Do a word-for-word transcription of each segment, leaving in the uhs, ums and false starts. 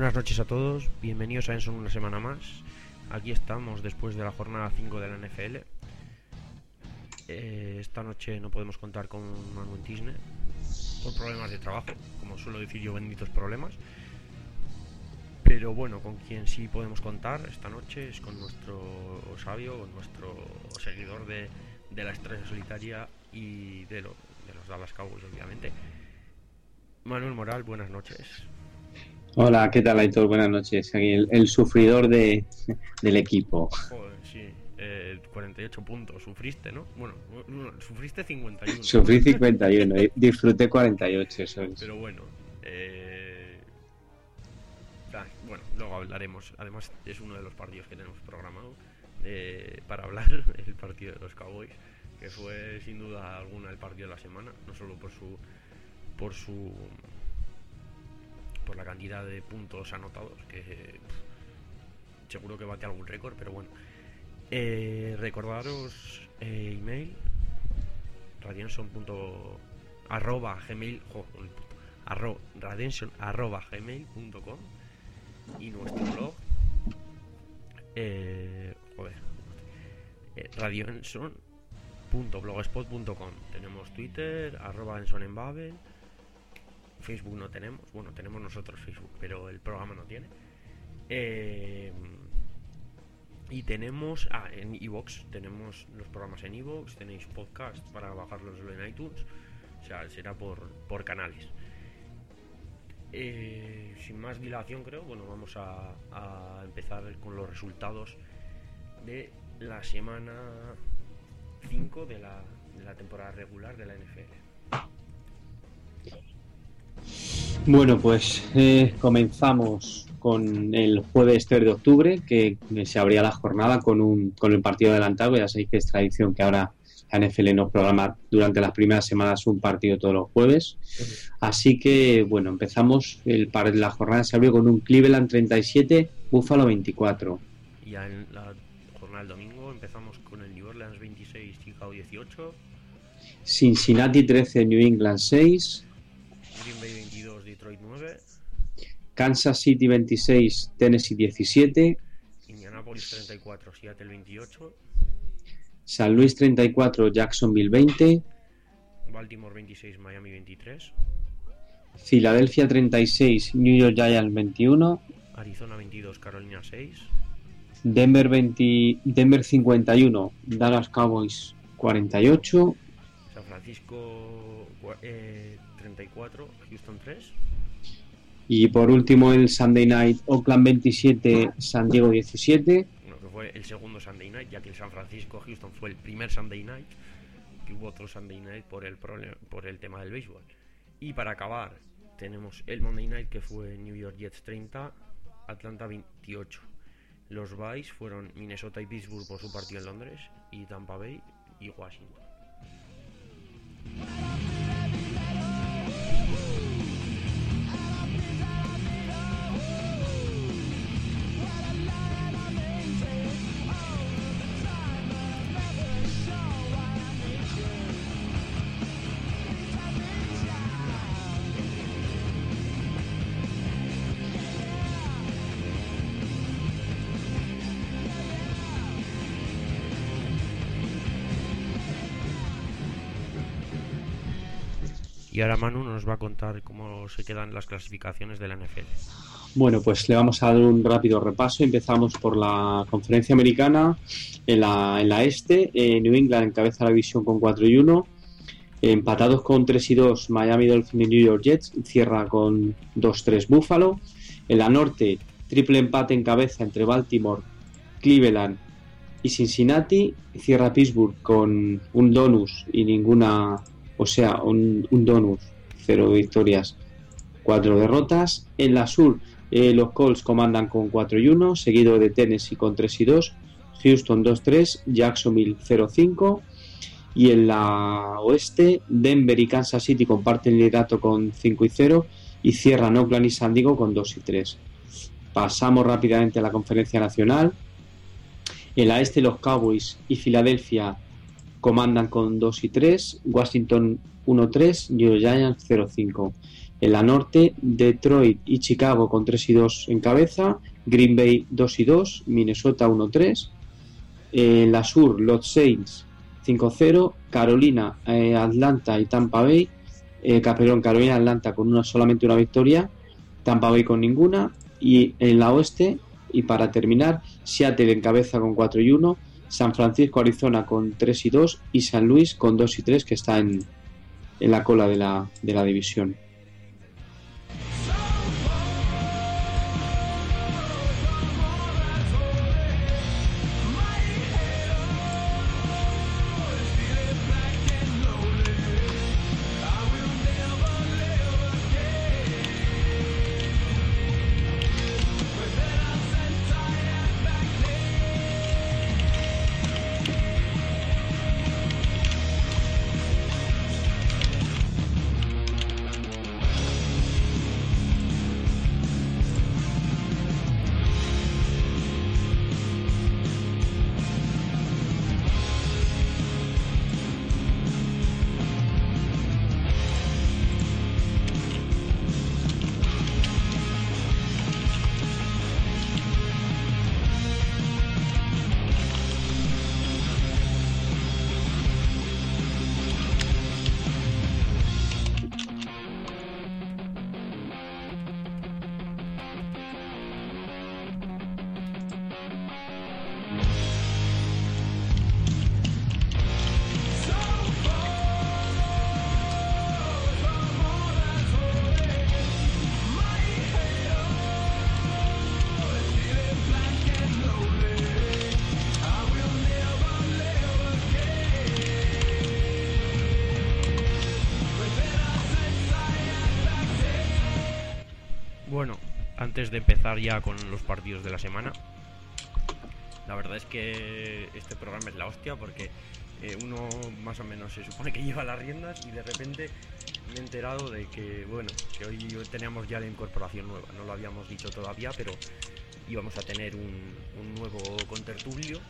Buenas noches a todos, bienvenidos a Enson una semana más. Aquí estamos después de la jornada cinco de la N F L. Eh, esta noche no podemos contar con Manuel Tisne por problemas de trabajo, como suelo decir yo, benditos problemas. Pero bueno, con quien sí podemos contar esta noche es con nuestro sabio, con nuestro seguidor de, de la estrella solitaria y de, lo, de los Dallas Cowboys, obviamente. Manuel Moral, buenas noches. Hola, ¿qué tal, Aitor? Buenas noches. Aquí el, el sufridor de, del equipo. Joder, sí, eh, cuarenta y ocho puntos. Sufriste, ¿no? Bueno, no, sufriste cincuenta y uno. Sufrí cincuenta y uno, disfruté cuarenta y ocho, eso es. Pero bueno, eh... ah, bueno, luego hablaremos. Además, es uno de los partidos que tenemos programado eh, para hablar, el partido de los Cowboys, que fue sin duda alguna el partido de la semana, no solo por su... por su... por la cantidad de puntos anotados, que pff, seguro que bate algún récord, pero bueno. Eh, recordaros eh, email radianson punto arroba gmail jo, arro, radianson arroba gmail punto com y nuestro blog eh, joder eh, radianson punto blogspot punto com. Tenemos Twitter arroba enson en Babel. Facebook no tenemos, bueno, tenemos nosotros Facebook, pero el programa no tiene. Eh, y tenemos, ah, en iVoox, tenemos los programas en iVoox, tenéis podcast para bajarlos en iTunes, o sea, será por, por canales. Eh, sin más dilación, creo, bueno, vamos a, a empezar con los resultados de la semana cinco de la, de la temporada regular de la N F L. Bueno, pues eh, comenzamos con el jueves tres de octubre, que se abría la jornada con un con el partido adelantado. Ya sabéis que es tradición que ahora la N F L nos programa durante las primeras semanas un partido todos los jueves. Así que, bueno, empezamos, el la jornada se abrió con un Cleveland treinta y siete, Buffalo veinticuatro. Y en la jornada del domingo empezamos con el New Orleans veintiséis, Chicago dieciocho. Cincinnati trece, New England seis. Green Bay veintidós, Detroit nueve. Kansas City veintiséis, Tennessee diecisiete. Indianapolis treinta y cuatro, Seattle veintiocho. San Luis treinta y cuatro, Jacksonville veinte. Baltimore veintiséis, Miami veintitrés. Filadelfia treinta y seis, New York Giants veintiuno. Arizona veintidós, Carolina seis. Denver veinte, Denver cincuenta y uno, Dallas Cowboys cuarenta y ocho. San Francisco eh, treinta y cuatro, Houston tres. Y por último el Sunday Night, Oakland veintisiete, San Diego diecisiete. Bueno, que fue el segundo Sunday Night, ya que el San Francisco Houston fue el primer Sunday Night, que hubo otro Sunday Night por el problem, por el tema del béisbol. Y para acabar tenemos el Monday Night, que fue New York Jets treinta, Atlanta veintiocho. Los byes fueron Minnesota y Pittsburgh por su partido en Londres, y Tampa Bay y Washington. Y ahora Manu nos va a contar cómo se quedan las clasificaciones de la N F L. Bueno, pues le vamos a dar un rápido repaso. Empezamos por la conferencia americana. En la, en la este, eh, New England encabeza la división con cuatro y uno. Empatados con tres y dos, Miami Dolphins y New York Jets. Cierra con dos tres Buffalo. En la norte, triple empate en cabeza entre Baltimore, Cleveland y Cincinnati. Cierra Pittsburgh con un donus y ninguna... O sea, un, un donus, cero victorias, cuatro derrotas. En la sur, eh, los Colts comandan con cuatro y uno, seguido de Tennessee con tres y dos, Houston dos tres, Jacksonville cero cinco. Y en la oeste, Denver y Kansas City comparten el liderato con cinco y cero y cierran Oakland y San Diego con dos y tres. Pasamos rápidamente a la conferencia nacional. En la este, los Cowboys y Filadelfia comandan con dos y tres, Washington uno tres, New York Giants cero cinco. En la norte, Detroit y Chicago con tres y dos en cabeza, Green Bay dos y dos, Minnesota uno tres. En la sur, los Saints cinco cero, Carolina, eh, Atlanta y Tampa Bay, eh, perdón, Carolina Atlanta con una, solamente una victoria, Tampa Bay con ninguna. Y en la oeste, y para terminar, Seattle en cabeza con cuatro y uno, San Francisco, Arizona con tres y dos y San Luis con dos y tres, que está en, en la cola de la, de la división. Bueno, antes de empezar ya con los partidos de la semana, la verdad es que este programa es la hostia porque eh, uno más o menos se supone que lleva las riendas y de repente me he enterado de que, bueno, que hoy teníamos ya la incorporación nueva. No lo habíamos dicho todavía, pero íbamos a tener un, un nuevo contertulio.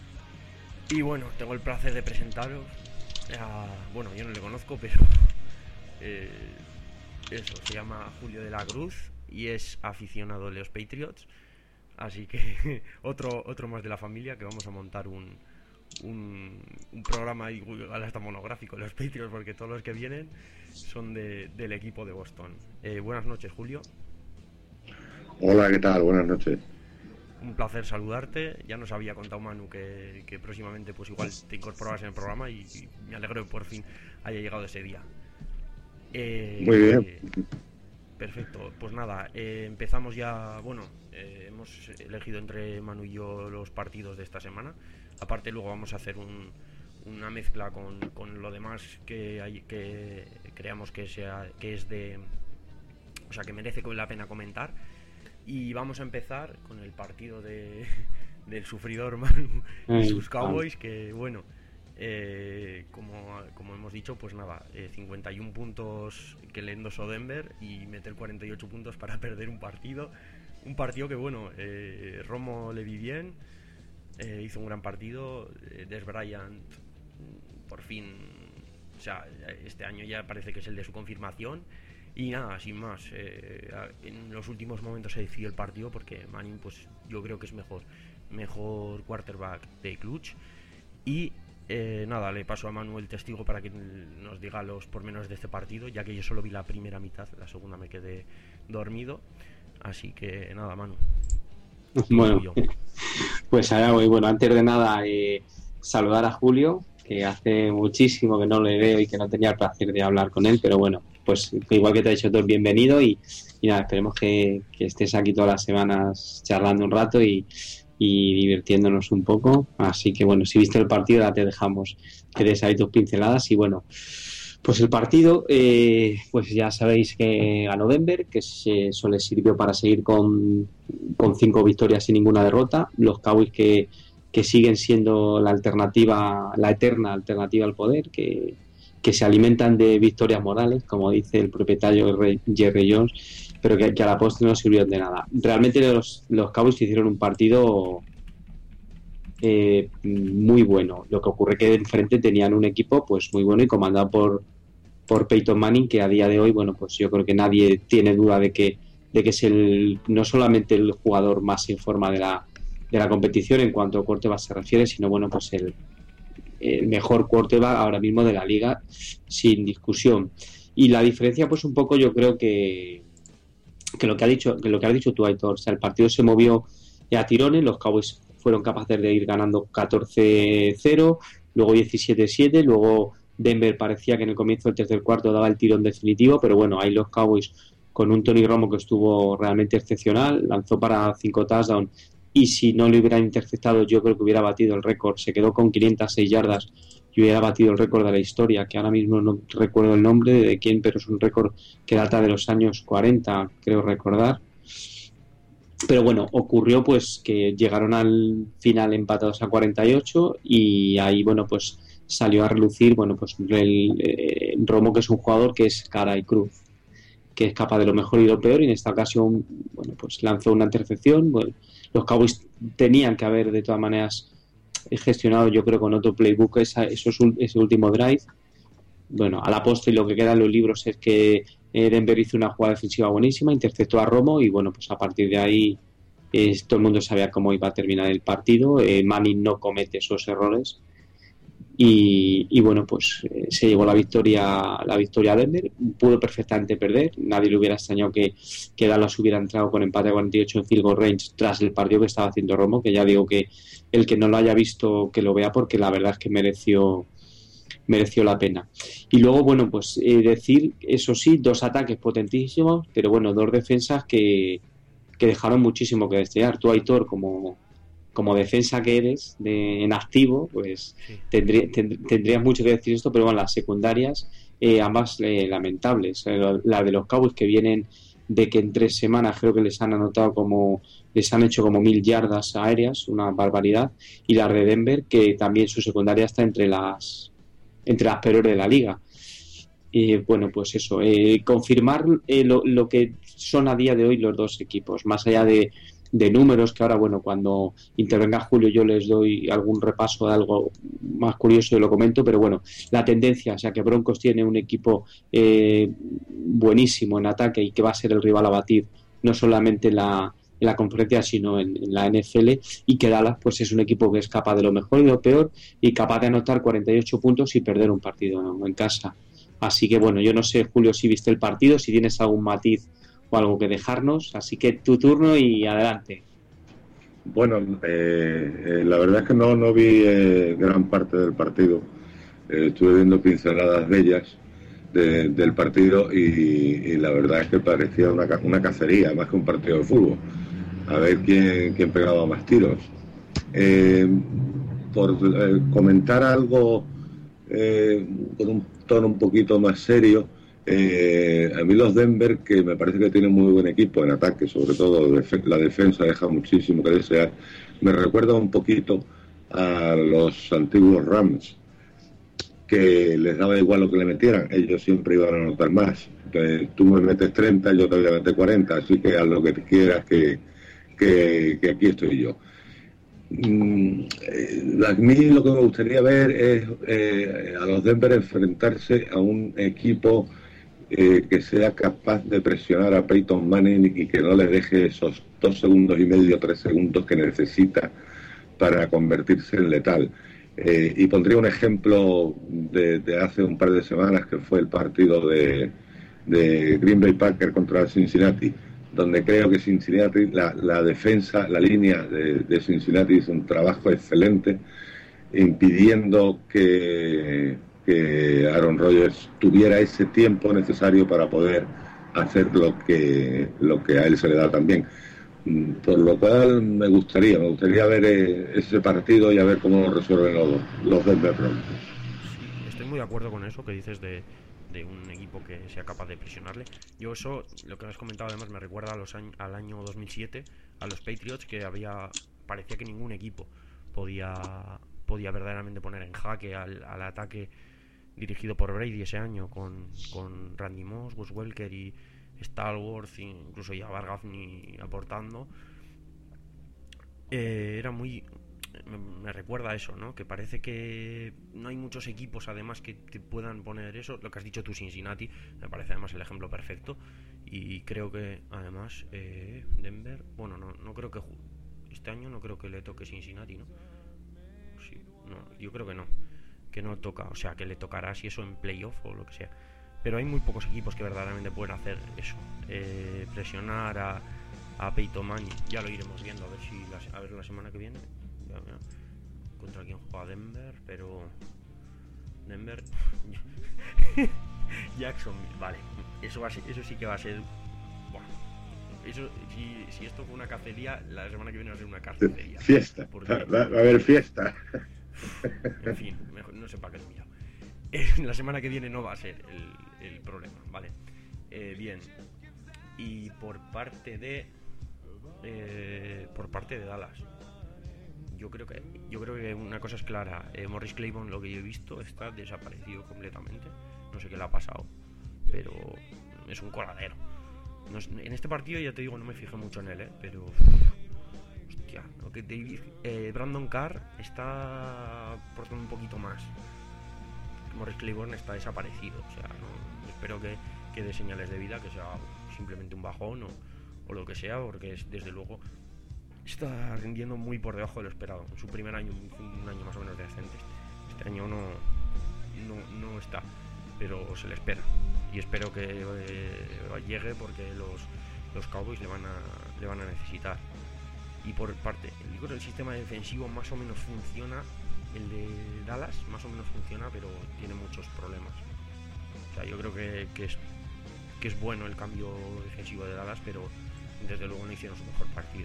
Y bueno, tengo el placer de presentaros a, bueno, yo no le conozco, pero eh, eso, se llama Julio de la Cruz y es aficionado de los Patriots. Así que otro otro más de la familia, que vamos a montar un un, un programa igual hasta monográfico de los Patriots, porque todos los que vienen son de, del equipo de Boston. Eh, buenas noches, Julio. Hola, ¿qué tal? Buenas noches. Un placer saludarte. Ya nos había contado Manu que, que próximamente pues igual te incorporabas en el programa y, y me alegro que por fin haya llegado ese día. Eh, Muy bien. Eh, perfecto, pues nada, eh, empezamos ya. Bueno, eh, hemos elegido entre Manu y yo los partidos de esta semana. Aparte luego vamos a hacer un, una mezcla con, con lo demás que hay, que creamos que sea que es de, o sea, que merece la pena comentar. Y vamos a empezar con el partido de del sufridor Manu y sus Cowboys, que bueno, eh, como, como hemos dicho, pues nada, eh, cincuenta y uno puntos que le endosó Denver y meter cuarenta y ocho puntos para perder un partido. Un partido que bueno, eh, Romo le vi bien, eh, hizo un gran partido, eh, Dez Bryant por fin, o sea, este año ya parece que es el de su confirmación. Y nada, sin más, eh, en los últimos momentos se decidió el partido porque Manning, pues yo creo que es mejor mejor quarterback de clutch. Y eh, nada, le paso a Manu el testigo para que nos diga los pormenores de este partido, ya que yo solo vi la primera mitad, la segunda me quedé dormido. Así que nada, Manu. Bueno, pues allá voy. Bueno, antes de nada, eh, saludar a Julio, que hace muchísimo que no le veo y que no tenía el placer de hablar con él, pero bueno, pues igual que te ha dicho todo, bienvenido y, y nada, esperemos que, que estés aquí todas las semanas charlando un rato y, y divirtiéndonos un poco. Así que bueno, si viste el partido ya te dejamos que des ahí tus pinceladas. Y bueno, pues el partido, eh, pues ya sabéis que ganó Denver, que se, eso les sirvió para seguir con, con cinco victorias y ninguna derrota. Los Cowboys que, que siguen siendo la alternativa, la eterna alternativa al poder, que que se alimentan de victorias morales, como dice el propietario Jerry Jones, pero que, que a la postre no sirvieron de nada. Realmente los, los Cowboys hicieron un partido eh, muy bueno. Lo que ocurre que de enfrente tenían un equipo pues muy bueno y comandado por por Peyton Manning, que a día de hoy, bueno, pues yo creo que nadie tiene duda de que, de que es el no solamente el jugador más en forma de la, de la competición en cuanto a quarterback se refiere, sino bueno, pues el, el mejor quarterback ahora mismo de la liga, sin discusión. Y la diferencia, pues un poco yo creo que, que lo que ha dicho, que lo que has dicho tú, Aitor, o sea, el partido se movió a tirones, los Cowboys fueron capaces de ir ganando catorce cero, luego diecisiete siete, luego Denver parecía que en el comienzo del tercer cuarto daba el tirón definitivo, pero bueno, ahí los Cowboys con un Tony Romo que estuvo realmente excepcional, lanzó para cinco touchdowns y si no le hubieran interceptado yo creo que hubiera batido el récord, se quedó con quinientas seis yardas y hubiera batido el récord de la historia, que ahora mismo no recuerdo el nombre de quién, pero es un récord que data de los años cuarenta, creo recordar. Pero bueno, ocurrió pues que llegaron al final empatados a cuarenta y ocho y ahí bueno pues salió a relucir bueno pues el eh, Romo, que es un jugador que es cara y cruz, que es capaz de lo mejor y lo peor, y en esta ocasión bueno pues lanzó una intercepción. Bueno, los Cowboys tenían que haber de todas maneras gestionado yo creo con otro playbook esa, esos, ese último drive. Bueno, a la postre lo que queda en los libros es que Denver hizo una jugada defensiva buenísima, interceptó a Romo y bueno, pues a partir de ahí eh, todo el mundo sabía cómo iba a terminar el partido. eh, Manning no comete esos errores y, y bueno, pues eh, se llevó la victoria la victoria a Denver. Pudo perfectamente perder, nadie le hubiera extrañado que, que Dallas hubiera entrado con empate a cuarenta y ocho en field goal range tras el partido que estaba haciendo Romo, que ya digo que el que no lo haya visto que lo vea, porque la verdad es que mereció mereció la pena. Y luego, bueno, pues eh, decir, eso sí, dos ataques potentísimos, pero bueno, dos defensas que, que dejaron muchísimo que desear. Tú, Aitor, como, como defensa que eres, de, en activo, pues Sí. tendría, tend, tendrías mucho que decir esto, pero bueno, las secundarias, eh, ambas eh, lamentables. Eh, la de los Cowboys, que vienen de que en tres semanas creo que les han anotado como, les han hecho como mil yardas aéreas, una barbaridad, y la de Denver, que también su secundaria está entre las entre las peores de la liga. Y bueno, pues eso, eh, confirmar eh, lo, lo que son a día de hoy los dos equipos, más allá de, de números, que ahora, bueno, cuando intervenga Julio yo les doy algún repaso de algo más curioso y lo comento, pero bueno, la tendencia, o sea, que Broncos tiene un equipo eh, buenísimo en ataque y que va a ser el rival a batir, no solamente la en la conferencia sino en, en la N F L, y que Dallas pues es un equipo que es capaz de lo mejor y lo peor y capaz de anotar cuarenta y ocho puntos y perder un partido, ¿no?, en casa. Así que bueno, yo no sé, Julio, si viste el partido, si tienes algún matiz o algo que dejarnos, así que tu turno y adelante. Bueno, eh, eh, la verdad es que no, no vi eh, gran parte del partido, eh, estuve viendo pinceladas bellas de, del partido y, y la verdad es que parecía una, una cacería más que un partido de fútbol, a ver quién, quién pegaba más tiros. Eh, por eh, comentar algo eh, con un tono un poquito más serio, eh, a mí los Denver, que me parece que tienen muy buen equipo en ataque, sobre todo def- la defensa deja muchísimo que desear, me recuerda un poquito a los antiguos Rams, que les daba igual lo que le metieran, ellos siempre iban a anotar más. Entonces, tú me metes treinta, yo te voy a meter cuarenta, así que haz lo que te quieras, que, que, que aquí estoy yo. Mm, eh, a mí lo que me gustaría ver es eh, a los Denver enfrentarse a un equipo eh, que sea capaz de presionar a Peyton Manning y que no le deje esos dos segundos y medio, tres segundos que necesita para convertirse en letal. Eh, y pondría un ejemplo de, de hace un par de semanas, que fue el partido de, de Green Bay Packers contra Cincinnati, donde creo que Cincinnati, la, la defensa, la línea de, de Cincinnati hizo un trabajo excelente, impidiendo que, que Aaron Rodgers tuviera ese tiempo necesario para poder hacer lo que, lo que a él se le da también. Por lo cual me gustaría, me gustaría ver eh, ese partido y a ver cómo lo resuelven los, los Denver Broncos. Sí, estoy muy de acuerdo con eso que dices de, de un equipo que sea capaz de presionarle. Yo eso, lo que has comentado además me recuerda a los años, al año dos mil siete, a los Patriots, que había parecía que ningún equipo podía podía verdaderamente poner en jaque al, al ataque dirigido por Brady ese año, con, con Randy Moss, Wes Welker y Stallworth, incluso ya Vargas ni aportando. Eh, era muy me, me recuerda a eso, ¿no? Que parece que no hay muchos equipos además que te puedan poner eso. Lo que has dicho tú, Cincinnati, me parece además el ejemplo perfecto. Y creo que además eh, Denver, bueno, no, no creo que este año no creo que le toque Cincinnati, ¿no? Sí, no, yo creo que no, que no toca, o sea, que le tocará si eso en playoff o lo que sea. Pero hay muy pocos equipos que verdaderamente pueden hacer eso, eh, presionar a, a Peyton Manning. Ya lo iremos viendo, a ver si la, a ver la semana que viene ya, ya, contra quién juega Denver, pero Denver Jacksonville, vale, eso va a ser, eso sí que va a ser, bueno, eso, si, si esto fue una cacería, la semana que viene va a ser una carnicería. Fiesta, porque, va, va a haber fiesta. En fin, mejor, no sé para qué lo he mirado. Eh, la semana que viene no va a ser el, el problema, ¿vale? Eh, bien. Y por parte de eh, por parte de Dallas, yo creo que yo creo que una cosa es clara. eh, Morris Claiborne, lo que yo he visto, está desaparecido completamente. No sé qué le ha pasado, pero es un coladero. No es, en este partido ya te digo, no me fijé mucho en él, ¿eh? Pero hostia, lo que David, eh, Brandon Carr está aportando un poquito más. Morris Claiborne está desaparecido, o sea, no, espero que, que dé señales de vida, que sea simplemente un bajón o, o lo que sea, porque es, desde luego está rindiendo muy por debajo de lo esperado. En su primer año, un, un año más o menos decente. Este año no, no, no está, pero se le espera. Y espero que eh, llegue porque los, los Cowboys le van a, le van a necesitar. Y por parte, yo creo que el sistema defensivo más o menos funciona. El de Dallas más o menos funciona, pero tiene muchos problemas. O sea, yo creo que, que, es, que es bueno el cambio defensivo de Dallas, pero desde luego no hicieron su mejor partido.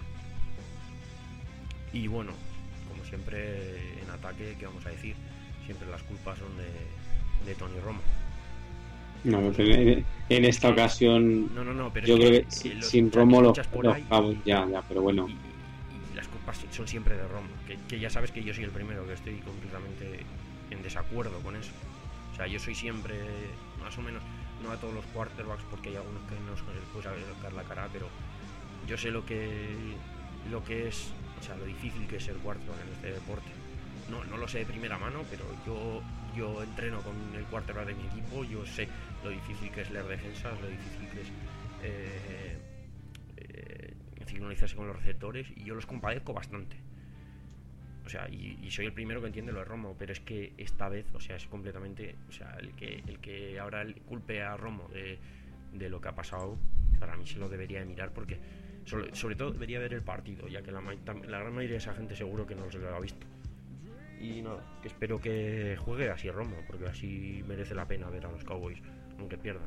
Y bueno, como siempre en ataque, ¿qué vamos a decir? Siempre las culpas son de, de Tony Romo. No, pero en, en esta ocasión no, no, no, pero yo es creo que, que eh, los sin Romo los lo, vamos ya, ya, pero bueno. Y, las culpas son siempre de Romo, que, que ya sabes que yo soy el primero que estoy completamente en desacuerdo con eso. O sea, yo soy siempre, más o menos, no a todos los quarterbacks, porque hay algunos que no se les puede sacar la cara, pero yo sé lo que lo que es, o sea, lo difícil que es ser quarterback en este deporte. No, no lo sé de primera mano, pero yo yo entreno con el quarterback de mi equipo, yo sé lo difícil que es leer defensas, lo difícil que es eh, eh, sincronizarse con los receptores, y yo los compadezco bastante. O sea, y, y soy el primero que entiende lo de Romo, pero es que esta vez, o sea, es completamente, o sea, el que el que ahora culpe a Romo de, de lo que ha pasado, para mí se lo debería de mirar, porque sobre, sobre todo debería ver el partido, ya que la, la gran mayoría de esa gente seguro que no se lo ha visto. Y nada, que espero que juegue así Romo, porque así merece la pena ver a los Cowboys, aunque pierdan.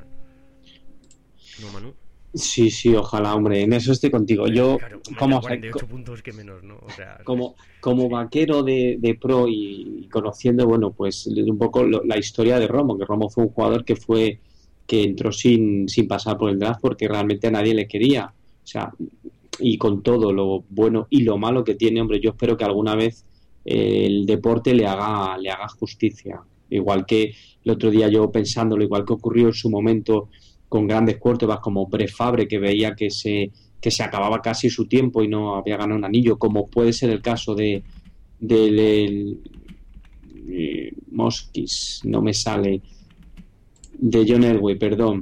¿No, Manu? Sí, sí, ojalá, hombre, en eso estoy contigo. Yo, claro, como, cuarenta y ocho puntos que menos, ¿no? O sea, como, como sí. vaquero de, de pro y, y conociendo, bueno, pues un poco lo, la historia de Romo, que Romo fue un jugador que fue que entró sin, sin pasar por el draft porque realmente a nadie le quería. O sea, y con todo lo bueno y lo malo que tiene, hombre, yo espero que alguna vez eh, el deporte le haga, le haga justicia. Igual que el otro día yo pensándolo, igual que ocurrió en su momento con grandes quarterbacks como Brett Favre, que veía que se que se acababa casi su tiempo y no había ganado un anillo, como puede ser el caso de del de, Moskis, no me sale, de John Elway, perdón,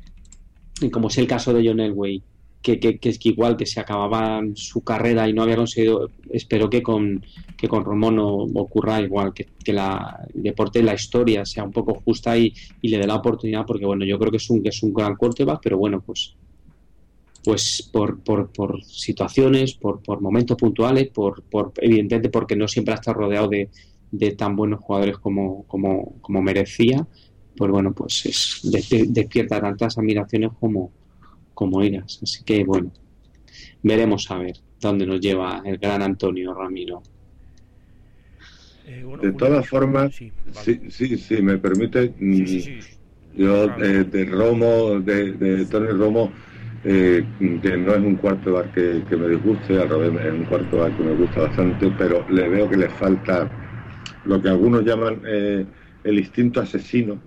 y como es el caso de John Elway, que, que, que es que igual que se acababa su carrera y no había conseguido, espero que con que con Romo no ocurra igual, que, que la, el deporte, la historia sea un poco justa y, y le dé la oportunidad, porque bueno, yo creo que es un, que es un gran quarterback, pero bueno, pues pues por, por, por situaciones, por, por momentos puntuales, por, por evidentemente porque no siempre ha estado rodeado de, de tan buenos jugadores como, como, como merecía, pues bueno, pues es, despierta tantas admiraciones como, como iras. Así que bueno, veremos a ver dónde nos lleva el gran Antonio Ramiro. Eh, bueno, de todas formas, sí, vale. sí, sí, sí, me permite, sí, sí, sí. yo eh, de Romo, de, de Tony Romo, eh, que no es un quarterback que, que me disguste, al revés, es un quarterback que me gusta bastante, pero le veo que le falta lo que algunos llaman eh, el instinto asesino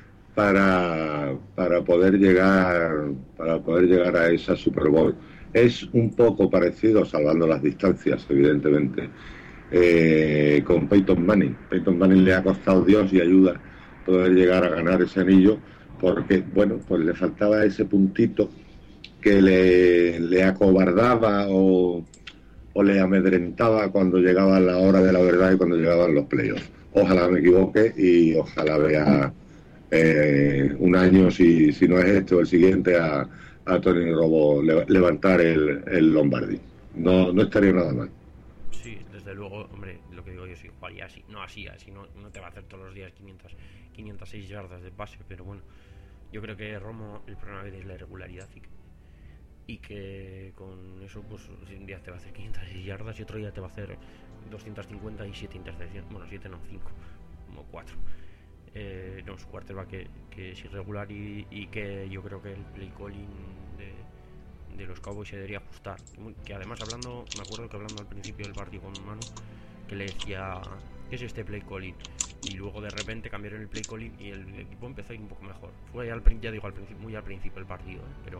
para, para poder llegar para poder llegar a esa Super Bowl. Es un poco parecido, salvando las distancias, evidentemente, eh, con Peyton Manning. Peyton Manning le ha costado Dios y ayuda poder llegar a ganar ese anillo, porque, bueno, pues le faltaba ese puntito que le, le acobardaba o, o le amedrentaba cuando llegaba la hora de la verdad y cuando llegaban los playoffs. Ojalá me equivoque y ojalá vea eh, un año, si, si no es este o el siguiente, a, a Tony Romo le, levantar el, el Lombardi. No, no estaría nada mal. Sí, desde luego, hombre, lo que digo yo, sí, jugaría así, no así, así no, no te va a hacer todos los días quinientas, quinientas seis yardas de pase, pero bueno, yo creo que Romo, el problema es la irregularidad y que, y que con eso, pues un día te va a hacer quinientas seis yardas y otro día te va a hacer doscientas cincuenta y siete intercepciones, bueno, siete no, cinco, como cuatro. Eh, no, su quarterback que, que es irregular y, y que yo creo que el play calling de, de los Cowboys se debería ajustar. Que además, hablando, me acuerdo que hablando al principio del partido con Manu, que le decía, ¿qué es este play calling? Y luego de repente cambiaron el play calling y el equipo empezó a ir un poco mejor. Fue al, ya digo, al principio, muy al principio del partido, ¿eh? Pero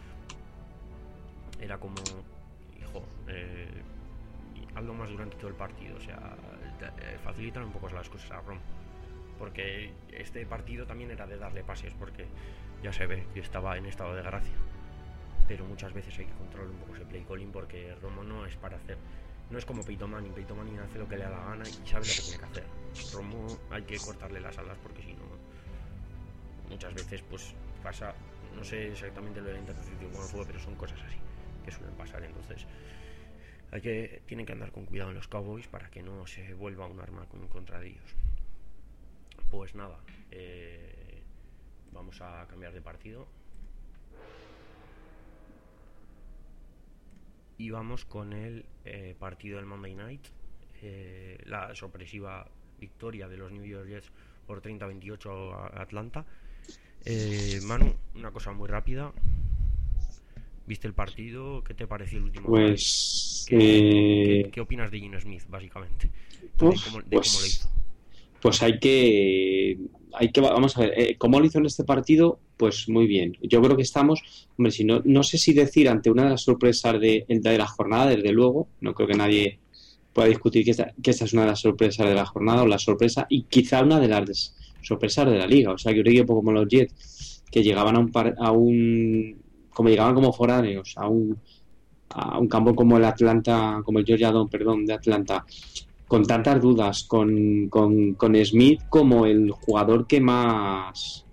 era como, hijo, eh, hazlo más durante todo el partido, o sea, eh, facilitan un poco las cosas a Rom. Porque este partido también era de darle pases, porque ya se ve que estaba en estado de gracia. Pero muchas veces hay que controlar un poco ese play calling, porque Romo no es para hacer, no es como Peyton Manning. Peyton Manning hace lo que le da la gana y sabe lo que tiene que hacer. Romo hay que cortarle las alas, porque si no, muchas veces pues pasa, no sé exactamente lo de la intercepción con el fuego, pero son cosas así que suelen pasar. Entonces hay que, tienen que andar con cuidado en los Cowboys para que no se vuelva un arma en contra de ellos. Pues nada, eh, vamos a cambiar de partido y vamos con el eh, partido del Monday Night, eh, la sorpresiva victoria de los New York Jets por treinta a veintiocho a Atlanta. eh, Manu, una cosa muy rápida, ¿viste el partido? ¿Qué te pareció el último? Pues ¿Qué, eh... ¿qué, ¿qué opinas de Gino Smith, básicamente? Uf, de cómo, de pues... cómo lo hizo. Pues hay que, hay que, vamos a ver, eh, ¿cómo lo hizo en este partido? Pues muy bien. Yo creo que estamos, hombre, si no, no sé si decir ante una de las sorpresas de, de la jornada, desde luego, no creo que nadie pueda discutir que esta, que esta es una de las sorpresas de la jornada o la sorpresa, y quizá una de las sorpresas de la liga. O sea, que un equipo como los Jets, que llegaban a un, par, a un como llegaban como foráneos, a un, a un campo como el Atlanta, como el Georgia Dome, perdón, de Atlanta, con tantas dudas, con, con, con Smith como el jugador que más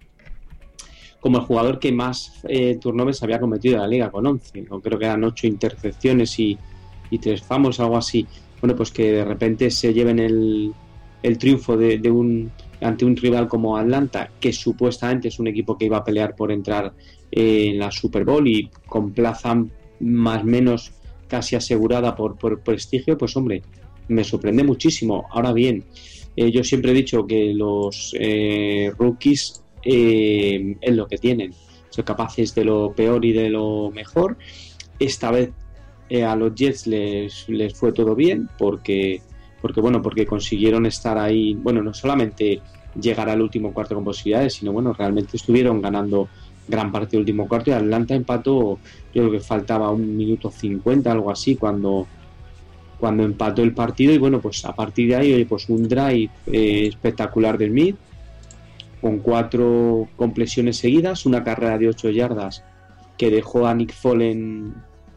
como el jugador que más eh, turnovers había cometido en la liga, con once, o creo que eran ocho intercepciones y, y tres fumbles, algo así. Bueno, pues que de repente se lleven el, el triunfo de, de un ante un rival como Atlanta, que supuestamente es un equipo que iba a pelear por entrar eh, en la Super Bowl y con plaza más o menos casi asegurada por, por prestigio, pues hombre, me sorprende muchísimo. Ahora bien, eh, yo siempre he dicho que los eh, rookies eh, es lo que tienen, son capaces de lo peor y de lo mejor. Esta vez eh, a los Jets les, les fue todo bien porque, porque bueno, porque consiguieron estar ahí, bueno, no solamente llegar al último cuarto con posibilidades, sino bueno, realmente estuvieron ganando gran parte del último cuarto, y Atlanta empató, yo creo que faltaba un minuto cincuenta, algo así, cuando cuando empató el partido, y bueno, pues a partir de ahí, pues un drive eh, espectacular de Smith, con cuatro completiones seguidas, una carrera de ocho yardas que dejó a Nick Follen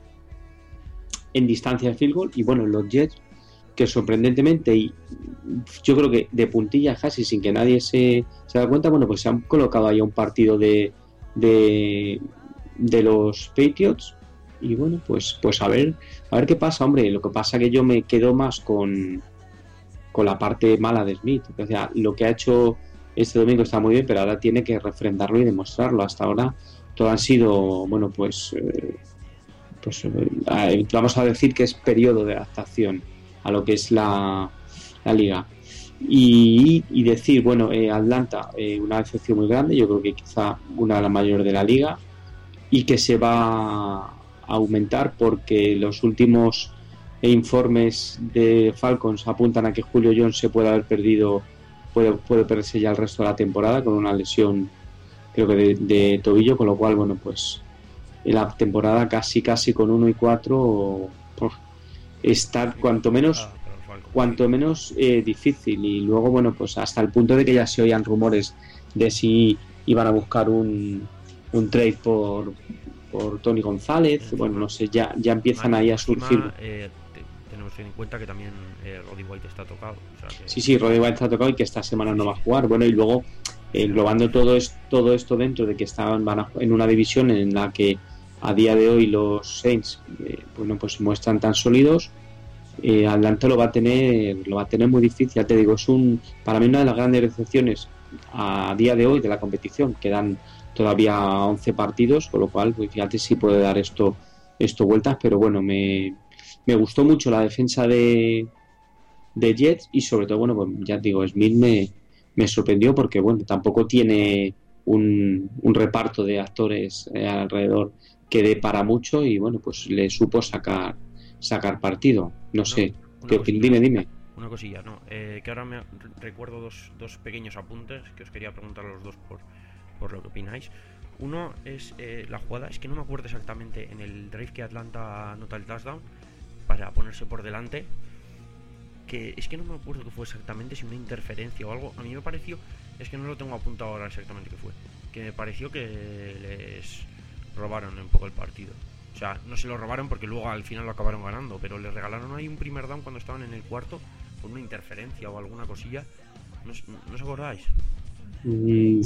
en distancia de field goal, y bueno, los Jets, que sorprendentemente, y yo creo que de puntillas casi sin que nadie se, se da cuenta, bueno, pues se han colocado ahí a un partido de, de, de los Patriots. Y bueno, pues pues a ver a ver qué pasa, hombre. Lo que pasa que yo me quedo más con con la parte mala de Smith. O sea, lo que ha hecho este domingo está muy bien, pero ahora tiene que refrendarlo y demostrarlo. Hasta ahora todo han sido, bueno, pues eh, pues eh, vamos a decir que es periodo de adaptación a lo que es la, la liga. Y, y decir, bueno, eh, Atlanta, eh, una decepción muy grande, yo creo que quizá una de las mayores de la liga, y que se va aumentar porque los últimos informes de Falcons apuntan a que Julio Jones se puede haber perdido, puede, puede perderse ya el resto de la temporada con una lesión, creo que de, de tobillo, con lo cual, bueno, pues en la temporada casi casi con uno y cuatro, pues, estar cuanto menos cuanto menos eh, difícil. Y luego, bueno, pues hasta el punto de que ya se oían rumores de si iban a buscar un, un trade por, por Tony González. Bueno, no sé, ya, ya empiezan ahí a surgir. Eh, tenemos en cuenta que también eh, Roddy White está tocado. O sea que... Sí, sí, Roddy White está tocado y que esta semana no va a jugar. Bueno, y luego englobando todo, es, todo esto dentro de que estaban van a, en una división en la que a día de hoy los Saints eh, bueno, pues se muestran tan sólidos. Eh, Atlanta lo va a tener lo va a tener muy difícil, ya te digo, es un para mí una de las grandes decepciones a día de hoy de la competición. Quedan todavía once partidos, con lo cual pues fíjate si puede dar esto esto vueltas, pero bueno, me, me gustó mucho la defensa de de Jets y sobre todo, bueno, pues ya te digo, Smith me, me sorprendió porque bueno, tampoco tiene un, un reparto de actores eh, alrededor que dé para mucho y bueno, pues le supo sacar sacar partido. No sé, ¿qué opin- dime, dime. Una cosilla, no, eh, que ahora me recuerdo dos, dos pequeños apuntes que os quería preguntar a los dos por, por lo que opináis. Uno es eh, la jugada, es que no me acuerdo exactamente en el drive que Atlanta anota el touchdown para ponerse por delante, que es que no me acuerdo qué fue exactamente, si una interferencia o algo. A mí me pareció, es que no lo tengo apuntado ahora exactamente qué fue, que me pareció que les robaron un poco el partido. O sea, no se lo robaron porque luego al final lo acabaron ganando, pero les regalaron ahí un primer down cuando estaban en el cuarto por una interferencia o alguna cosilla. ¿No, no os acordáis? Mm,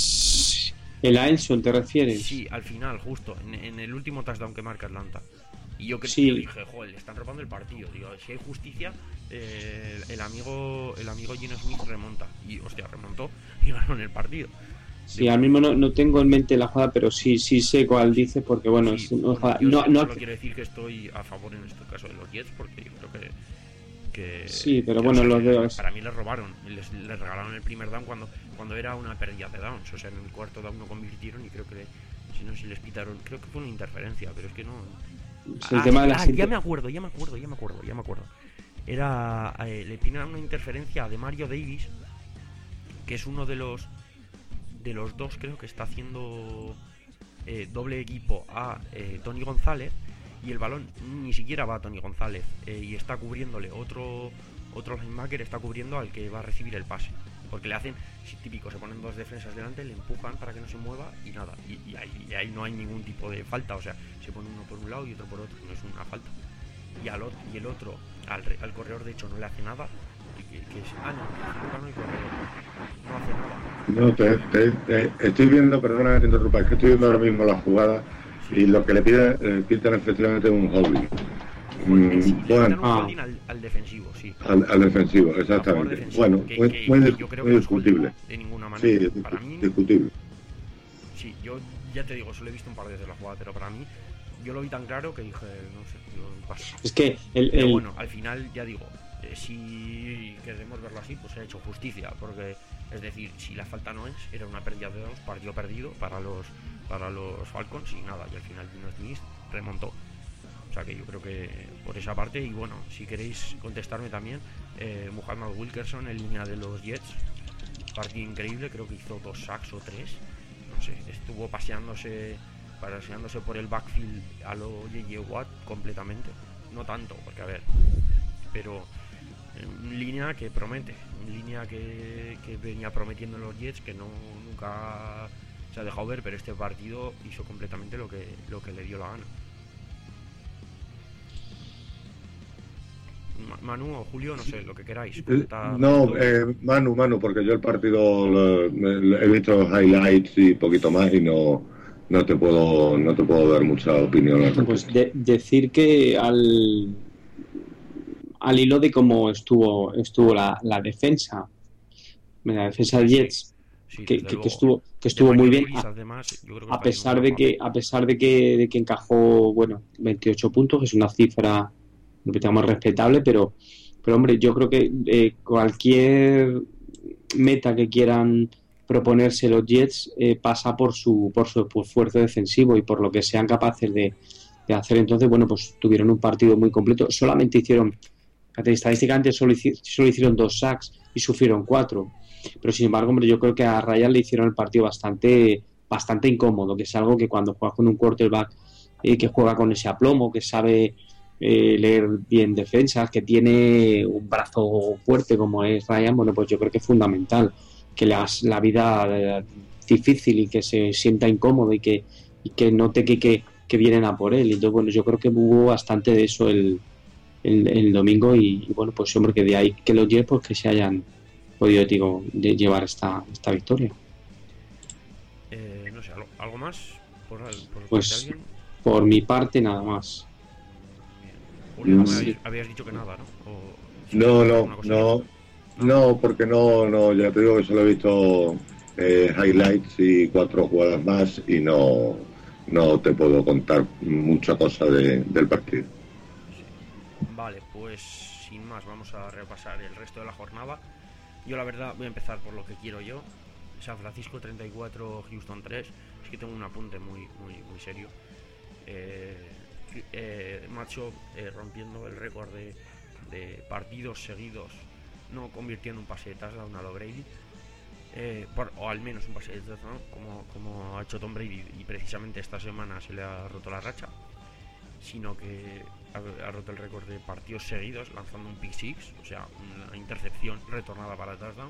¿el Ailson te refieres? Sí, al final, justo, en, en el último touchdown que marca Atlanta. Y yo, sí. yo dije, joder, le están robando el partido. Digo, si hay justicia, eh, el amigo el amigo Gino Smith remonta. Y, hostia, remontó y ganaron el partido. Sí, ahora mismo no, no tengo en mente la jugada, pero sí sí sé cuál dice, porque bueno, sí, es una bueno no, sé, no solo quiero decir que estoy a favor en este caso de los Jets, porque yo creo que, que sí, pero que, bueno, o sea, los veo. Para mí les robaron, les, les regalaron el primer down cuando cuando era una pérdida de downs, o sea, en el cuarto down no convirtieron y creo que si no si les pitaron, creo que fue una interferencia, pero es que no. Es el ah, tema de la ah, ya me acuerdo, ya me acuerdo, ya me acuerdo, ya me acuerdo. Era eh, le pitan una interferencia de Mario Davis, que es uno de los de los dos, creo que está haciendo eh, doble equipo a eh, Tony González, y el balón ni siquiera va a Tony González eh, y está cubriéndole otro otro linebacker, está cubriendo al que va a recibir el pase, porque le hacen, si típico, se ponen dos defensas delante, le empujan para que no se mueva y nada, y, y, ahí, y ahí no hay ningún tipo de falta, o sea, se pone uno por un lado y otro por otro, no es una falta, y, al, y el otro al, al corredor de hecho no le hace nada. Que, que es, ah, no, el corredor no hace nada. No, te, te, te, estoy viendo, perdona que te interrumpa, es que estoy viendo ahora mismo la jugada sí. Y lo que le piden, eh, pintan efectivamente un holding. Mm, sí, bueno, un ah. holding al, al defensivo, sí. Al, al defensivo, exactamente. Defensivo, bueno, que, muy, que, muy, que yo creo muy que discutible. No de ninguna manera. Sí, para mí, discutible. Sí, yo ya te digo, solo he visto un par de veces la jugada, pero para mí, yo lo vi tan claro que dije, no sé, yo paso. Es que el, pero el... bueno, al final, ya digo, eh, si queremos verlo así, pues se ha hecho justicia, porque es decir, si la falta no es, era una pérdida de dos, partido perdido para los para los Falcons y nada, y al final Gino Smith remontó. O sea que yo creo que por esa parte, y bueno, si queréis contestarme también, eh, Muhammad Wilkerson en línea de los Jets, partido increíble, creo que hizo dos sacks o tres, no sé, estuvo paseándose paseándose por el backfield a lo J J Watt completamente, no tanto, porque a ver, pero en línea que promete, en línea que, que venía prometiendo en los Jets, que no nunca se ha dejado ver, pero este partido hizo completamente lo que lo que le dio la gana. Manu o Julio, no sé, lo que queráis. Comentar, no, eh, Manu, Manu, porque yo el partido lo, lo, he visto highlights y poquito más y no no te puedo no te puedo dar mucha opinión. Pues de, decir que al al hilo de cómo estuvo estuvo la, la defensa, la defensa de Jets. Sí, que, que, que estuvo que estuvo muy bien a, además, yo creo que a pesar de que a pesar de que de que encajó bueno veintiocho puntos, que es una cifra digamos respetable, pero pero hombre, yo creo que eh, cualquier meta que quieran proponerse los Jets eh, pasa por su por su por esfuerzo defensivo y por lo que sean capaces de, de hacer. Entonces bueno, pues tuvieron un partido muy completo, solamente hicieron estadísticamente solo, hici, solo hicieron dos sacks y sufrieron cuatro. Pero sin embargo, hombre, yo creo que a Ryan le hicieron el partido bastante bastante incómodo, que es algo que cuando juegas con un quarterback eh, que juega con ese aplomo, que sabe eh, leer bien defensas, que tiene un brazo fuerte como es Ryan, bueno, pues yo creo que es fundamental que le hagas la vida eh, difícil y que se sienta incómodo y que, y que note que, que, que vienen a por él. Y entonces, bueno, yo creo que hubo bastante de eso el, el, el domingo y, y, bueno, pues hombre, que de ahí que los Jets pues que se hayan podido, digo, de llevar esta, esta victoria. Eh, no sé, ¿algo, algo más? ¿Por, por Pues alguien? Por mi parte, nada más. Julio, no me Sí. habías, habías dicho que nada, ¿no? O, si No, quieres no, alguna cosilla. no, no, porque no, no, ya te digo que solo he visto eh, highlights y cuatro jugadas más y no, no te puedo contar mucha cosa de, del partido. Vale, pues sin más, vamos a repasar el resto de la jornada. Yo la verdad voy a empezar por lo que quiero yo. San Francisco treinta y cuatro, Houston tres. Es que tengo un apunte muy, muy, muy serio. Eh, eh, Macho eh, rompiendo el récord de, de partidos seguidos, no convirtiendo un pase de touchdown a lo Brady. Eh, por, o al menos un pase de touchdown, como, como ha hecho Tom Brady, y precisamente esta semana se le ha roto la racha, sino que ha, ha roto el récord de partidos seguidos lanzando un pick six, o sea, una intercepción retornada para touchdown.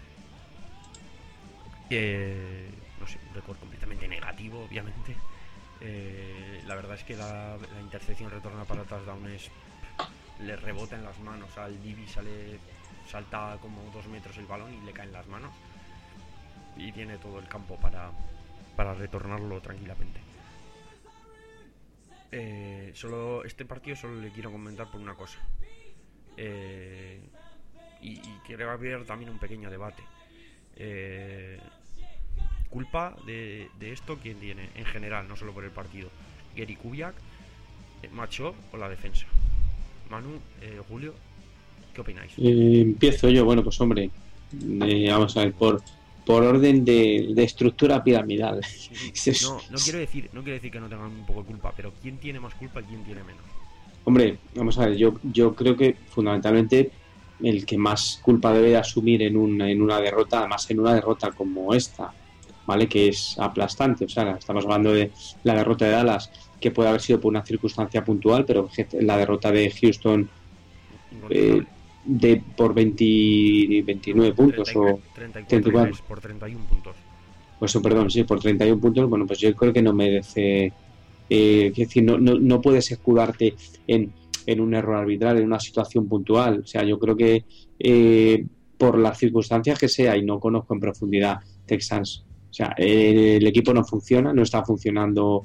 Eh, no sé, un récord completamente negativo, obviamente. Eh, la verdad es que la, la intercepción retornada para touchdown es, le rebota en las manos al Divi, sale, salta como dos metros el balón y le cae en las manos. Y tiene todo el campo para, para retornarlo tranquilamente. Eh, solo este partido solo le quiero comentar por una cosa. Eh, y, y quiero abrir también un pequeño debate. Eh, culpa de, de esto, ¿quién tiene? En general, no solo por el partido. Gary Kubiak, eh, Macho o la defensa. Manu, eh, Julio, ¿qué opináis? Eh, empiezo yo, bueno, pues hombre, eh, vamos a ver, por, por orden de, de estructura piramidal. Sí, sí. No, no quiero decir, no quiero decir que no tengan un poco de culpa, pero ¿quién tiene más culpa y quién tiene menos? Hombre, vamos a ver, yo, yo creo que fundamentalmente el que más culpa debe de asumir en una, en una derrota, además en una derrota como esta, ¿vale? Que es aplastante, o sea, estamos hablando de la derrota de Dallas, que puede haber sido por una circunstancia puntual, pero la derrota de Houston eh, de por veinte, veintinueve puntos o treinta y cuatro por treinta y uno puntos. Pues perdón, sí, por treinta y uno puntos, bueno, pues yo creo que no merece, eh, es decir, no, no, no puedes escudarte en, en un error arbitral, en una situación puntual. O sea, yo creo que eh, por las circunstancias que sea, y no conozco en profundidad Texans, o sea, eh, el equipo no funciona, no está funcionando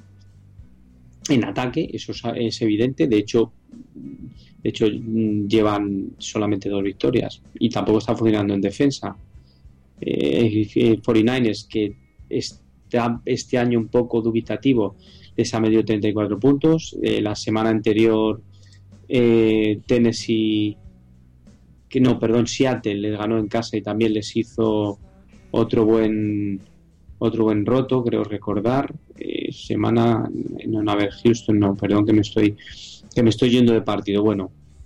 en ataque, eso es, es evidente. De hecho, de hecho llevan solamente dos victorias y tampoco está funcionando en defensa. Eh, eh, cuarenta y nueve ers, que está este año un poco dubitativo, les ha medido treinta y cuatro puntos. Eh, la semana anterior eh, Tennessee, que no, perdón, Seattle les ganó en casa y también les hizo otro buen otro buen roto, creo recordar. Eh, semana, no, no, a ver, Houston, no, perdón, que me estoy que me estoy yendo de partido. Bueno,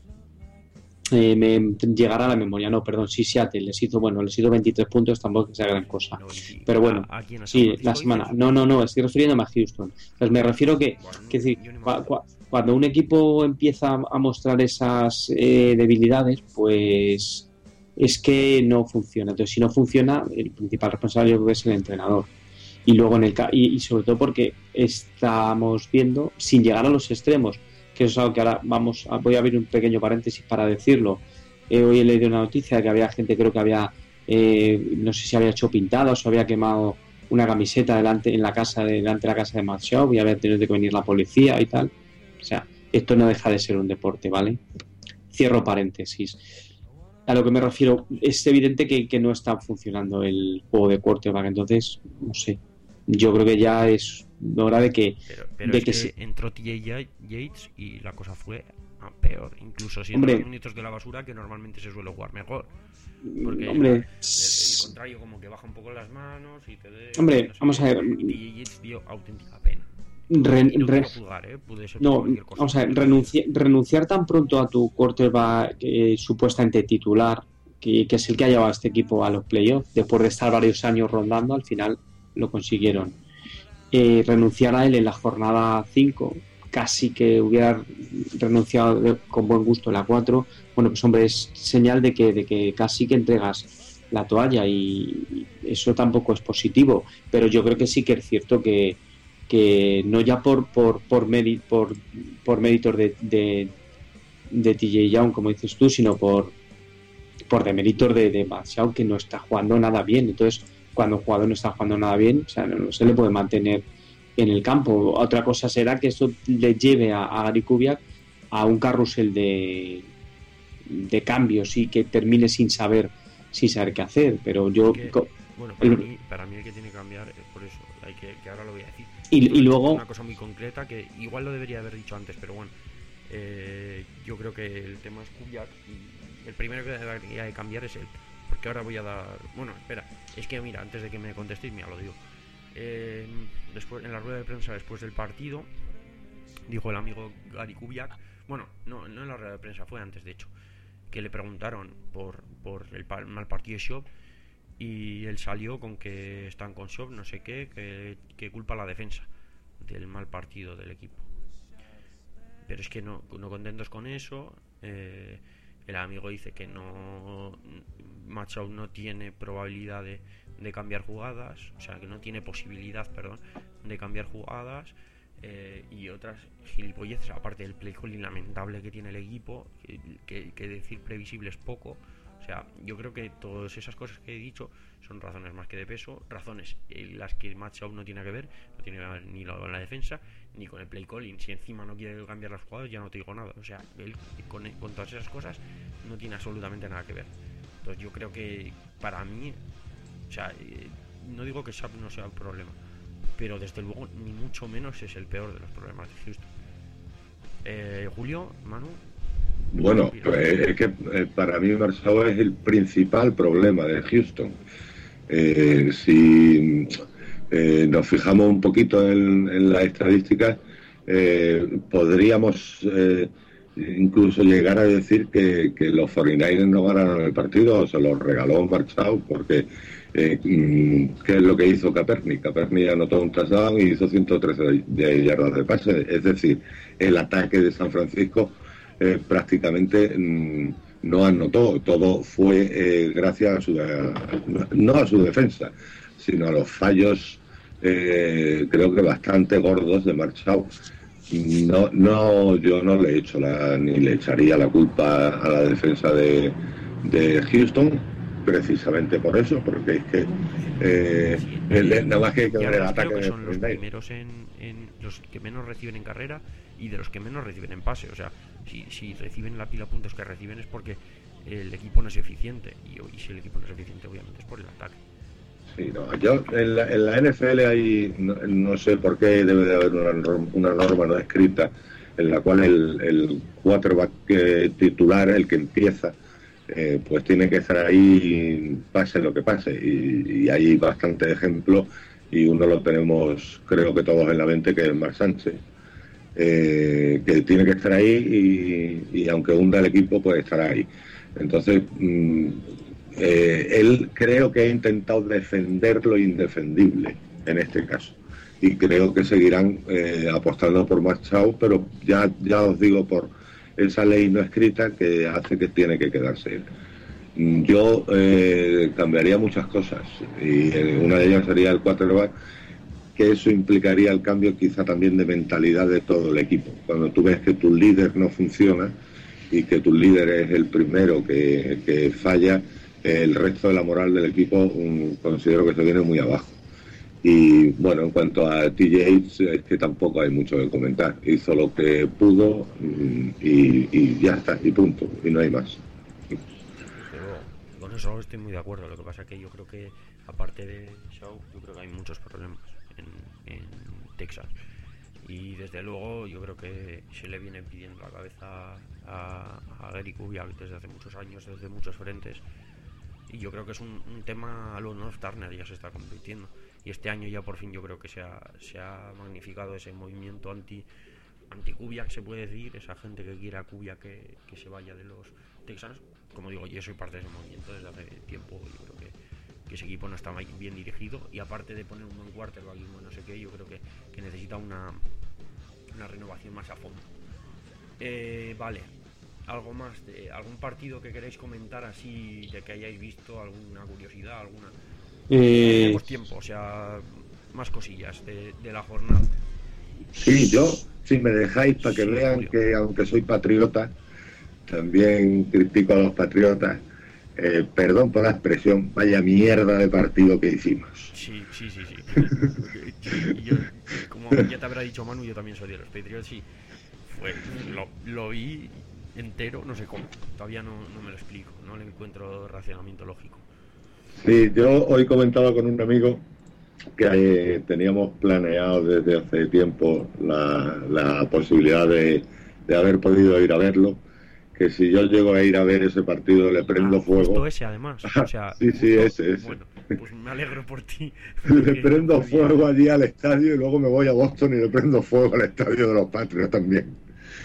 eh, me llegará a la memoria, no, perdón, sí, Seattle les hizo, bueno, les hizo veintitrés puntos, tampoco que sea gran cosa. No, sí, pero bueno, a, a sí, la semana, no, no, no, estoy refiriéndome a Houston. Pues me refiero que, bueno, que decir, cu- cu- cuando un equipo empieza a mostrar esas eh, debilidades, pues es que no funciona. Entonces, si no funciona, el principal responsable yo creo que es el entrenador. Y luego en el y, y sobre todo porque estamos viendo, sin llegar a los extremos, que eso es algo que ahora vamos a, voy a abrir un pequeño paréntesis para decirlo. Eh, hoy he leído una noticia de que había gente, creo que había, eh, no sé si había hecho pintadas o había quemado una camiseta delante en la casa de, delante de la casa de Matt Schaub y había tenido que venir la policía y tal. O sea, esto no deja de ser un deporte, ¿vale? Cierro paréntesis. A lo que me refiero, es evidente que, que no está funcionando el juego de quarterback, entonces, no sé, yo creo que ya es hora de que... Pero, pero de es que, que se... entró T J Yates y la cosa fue a peor, incluso siendo los minutos de la basura que normalmente se suele jugar mejor. Porque hombre, el, el, el contrario como que baja un poco las manos y te de... Hombre, no sé, vamos a ver... T J Yates dio auténtica pena. Re, no, re, jugar, ¿eh? no vamos a ver, renunciar, renunciar tan pronto a tu quarterback eh, supuestamente titular, que, que es el que ha llevado a este equipo a los playoffs, después de estar varios años rondando, al final lo consiguieron. Eh, renunciar a él en la jornada cinco, casi que hubiera renunciado de, con buen gusto la cuatro, bueno, pues hombre, es señal de que, de que casi que entregas la toalla y eso tampoco es positivo, pero yo creo que sí que es cierto que, que no ya por por por, mérito, por, por méritos de, de, de T J Young, como dices tú, sino por por deméritos de, de Marshall, que no está jugando nada bien. Entonces, cuando un jugador no está jugando nada bien, o sea, no, no se le puede mantener en el campo. Otra cosa será que esto le lleve a, a Gary Kubiak a un carrusel de, de cambios y que termine sin saber sin saber qué hacer. Pero yo... que, bueno, para, el, mí, para mí el que tiene que cambiar es por eso, hay que, que ahora lo voy a decir. Y, y luego... Una cosa muy concreta que igual lo debería haber dicho antes, pero bueno, eh, yo creo que el tema es Kubiak y el primero que debería de cambiar es él. Porque ahora voy a dar... Bueno, espera, es que mira, antes de que me contestéis, mira, lo digo. Eh, después, en la rueda de prensa después del partido, dijo el amigo Gary Kubiak, bueno, no, no en la rueda de prensa, fue antes de hecho, que le preguntaron por, por el mal partido de Shop y él salió con que están con Shop, no sé qué, que, que culpa a la defensa del mal partido del equipo. Pero es que no, no contentos con eso, eh, el amigo dice que no, Machado no tiene probabilidad de, de cambiar jugadas, o sea que no tiene posibilidad, perdón, de cambiar jugadas, eh, y otras gilipolleces, aparte del play calling lamentable que tiene el equipo, que, que, que decir previsible es poco. O sea, yo creo que todas esas cosas que he dicho son razones más que de peso, razones en las que Machado no tiene que ver, no tiene que ver ni con la defensa ni con el play calling. Si encima no quiere cambiar las jugadas, ya no te digo nada. O sea, él con, con todas esas cosas no tiene absolutamente nada que ver. Entonces yo creo que para mí, o sea, eh, no digo que Shap no sea el problema, pero desde luego ni mucho menos es el peor de los problemas de Houston. eh, Julio, Manu. Bueno, pues es que eh, para mí Marshall es el principal problema de Houston. Eh, si eh, nos fijamos un poquito en, en las estadísticas, eh, podríamos eh, incluso llegar a decir que, que los cuarenta y nueve ers no ganaron el partido, o se los regaló Marshall, porque eh, ¿qué es lo que hizo Kaepernick? Kaepernick anotó un touchdown y hizo ciento trece de yardas de pase, es decir, el ataque de San Francisco Eh, prácticamente mmm, no anotó, todo fue eh, gracias a su a, no a su defensa, sino a los fallos eh, creo que bastante gordos de Marshall. No, no, yo no le echo la, ni le echaría la culpa a la defensa de, de Houston, precisamente por eso, porque es que eh, sí, el, eh, nada más que hay que ver el ataque que de son los primeros en, en los que menos reciben en carrera y de los que menos reciben en pase. O sea, si, si reciben la pila de puntos que reciben es porque el equipo no es eficiente, y, y si el equipo no es eficiente obviamente es por el ataque. Sí, no, yo en la, en la N F L hay, no, no sé por qué debe de haber una, una norma no escrita en la cual el, el quarterback eh, titular, el que empieza, eh, pues tiene que estar ahí pase lo que pase, y, y hay bastantes ejemplos y uno lo tenemos creo que todos en la mente, que es Mark Sánchez, eh, que tiene que estar ahí y, y aunque hunda el equipo pues estará ahí. Entonces mmm, eh, él creo que ha intentado defender lo indefendible en este caso, y creo que seguirán eh, apostando por Machado, pero ya, ya os digo, por esa ley no escrita que hace que tiene que quedarse él. Yo eh, cambiaría muchas cosas, y eh, una de ellas sería el quarterback, que eso implicaría el cambio quizá también de mentalidad de todo el equipo. Cuando tú ves que tu líder no funciona y que tu líder es el primero que, que falla, el resto de la moral del equipo um, considero que se viene muy abajo. Y bueno, en cuanto a T J Yates, es que tampoco hay mucho que comentar. Hizo lo que pudo um, y, y ya está, y punto, y no hay más. Pero con eso estoy muy de acuerdo. Lo que pasa es que yo creo que aparte de Shaw, yo creo que hay muchos problemas en, en Texas, y desde luego yo creo que se le viene pidiendo la cabeza a, a Gary Kubiak desde hace muchos años, desde muchos frentes, y yo creo que es un, un tema a lo North Turner, ya se está convirtiendo, y este año ya por fin yo creo que se ha, se ha magnificado ese movimiento anti anti Kubiak, se puede decir, esa gente que quiere a Kubiak que, que se vaya de los Texans. Como digo, yo soy parte de ese movimiento desde hace tiempo. Yo creo que, que ese equipo no está bien dirigido, y aparte de poner un buen quarterback y un buen no sé qué, yo creo que, que necesita una una renovación más a fondo. Eh, vale, algo más, de algún partido que queréis comentar así, de que hayáis visto, alguna curiosidad, alguna... Eh... Tenemos tiempo, o sea, más cosillas de, de la jornada. Sí, yo, si me dejáis, para que Sí, vean Julio. que aunque soy patriota, también critico a los patriotas. Eh, perdón por la expresión, vaya mierda de partido que hicimos. Sí, sí, sí, sí. Y yo, como ya te habrá dicho Manu, yo también soy de los Patriots y fue, lo, lo vi entero, no sé cómo, todavía no, no me lo explico, no le encuentro racionamiento lógico. Sí, yo hoy comentaba con un amigo que eh, teníamos planeado desde hace tiempo la, la posibilidad de, de haber podido ir a verlo, que si yo llego a ir a ver ese partido le prendo ah, fuego. Justo ese además, o sea, sí, justo, sí, ese, ese. Bueno, pues me alegro por ti. Le prendo fuego allí al estadio y luego me voy a Boston y le prendo fuego al estadio de los Patriots también.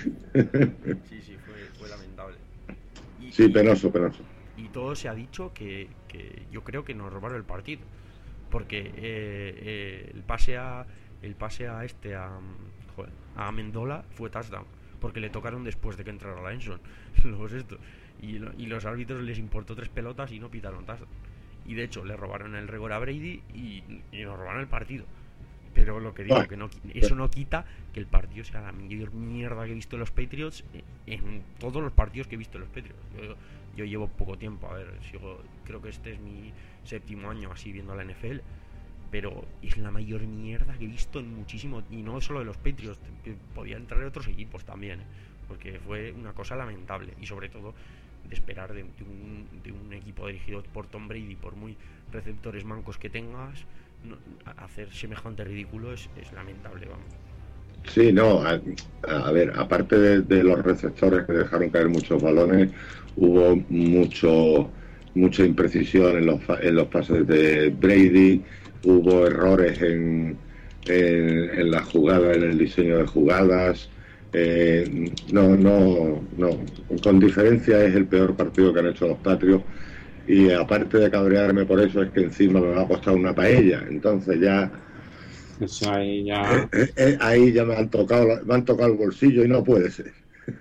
Sí, sí, fue, fue lamentable. Y, Sí, penoso, penoso. Y todo se ha dicho que, que yo creo que nos robaron el partido. Porque eh, eh, el pase a el pase a este a, joder, a Amendola fue touchdown, porque le tocaron después de que entrara la Enson. Los esto, y, lo, y los árbitros les importó tres pelotas y no pitaron touchdown. Y de hecho le robaron el récord a Brady y, y nos robaron el partido. Pero lo que digo, que no, eso no quita que el partido sea la mayor mierda que he visto en los Patriots en todos los partidos que he visto en los Patriots. Yo, yo llevo poco tiempo, a ver, sigo, creo que este es mi séptimo año así viendo la N F L, pero es la mayor mierda que he visto en muchísimo, y no solo de los Patriots, podía entrar de otros equipos también, ¿eh? Porque fue una cosa lamentable, y sobre todo de esperar de, de, un, de un equipo dirigido por Tom Brady, por muy receptores mancos que tengas, no, hacer semejante ridículo es, es lamentable, vamos. Sí, no, a, a ver, aparte de, de los receptores que dejaron caer muchos balones, hubo mucho mucha imprecisión en los, en los pases de Brady, hubo errores en, en, en la jugada, en el diseño de jugadas. Eh, no, no, no, con diferencia es el peor partido que han hecho los Patriots, y aparte de cabrearme por eso es que encima me va a costar una paella, entonces ya Eso ahí ya... eh, eh, eh, ahí ya me han tocado me han tocado el bolsillo y no puede ser.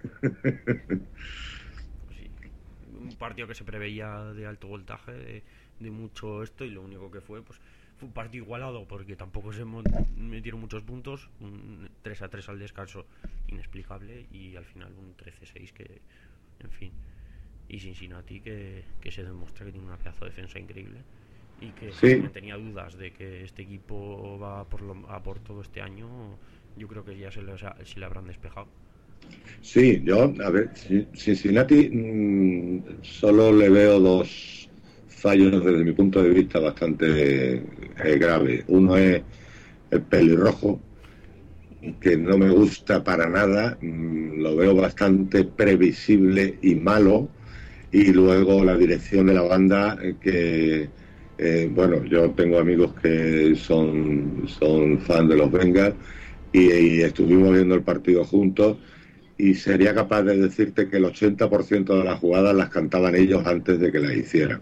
Sí, un partido que se preveía de alto voltaje, de, de mucho esto, y lo único que fue, pues fue un partido igualado porque tampoco se metieron muchos puntos, un tres a tres al descanso inexplicable, y al final un trece seis que, en fin, y Cincinnati que, que se demuestra que tiene una pedazo de defensa increíble, y que sí. Si tenía dudas de que este equipo va por lo, a por todo este año, yo creo que ya se le, se le habrán despejado. Sí, yo, a ver, Cincinnati mmm, solo le veo dos fallos desde mi punto de vista bastante eh, graves. Uno es el pelirrojo, que no me gusta para nada, mmm, lo veo bastante previsible y malo, y luego la dirección de la banda, eh, que, eh, bueno, yo tengo amigos que son, son fan de los Bengals, y, y estuvimos viendo el partido juntos, y sería capaz de decirte que el ochenta por ciento de las jugadas las cantaban ellos antes de que las hicieran.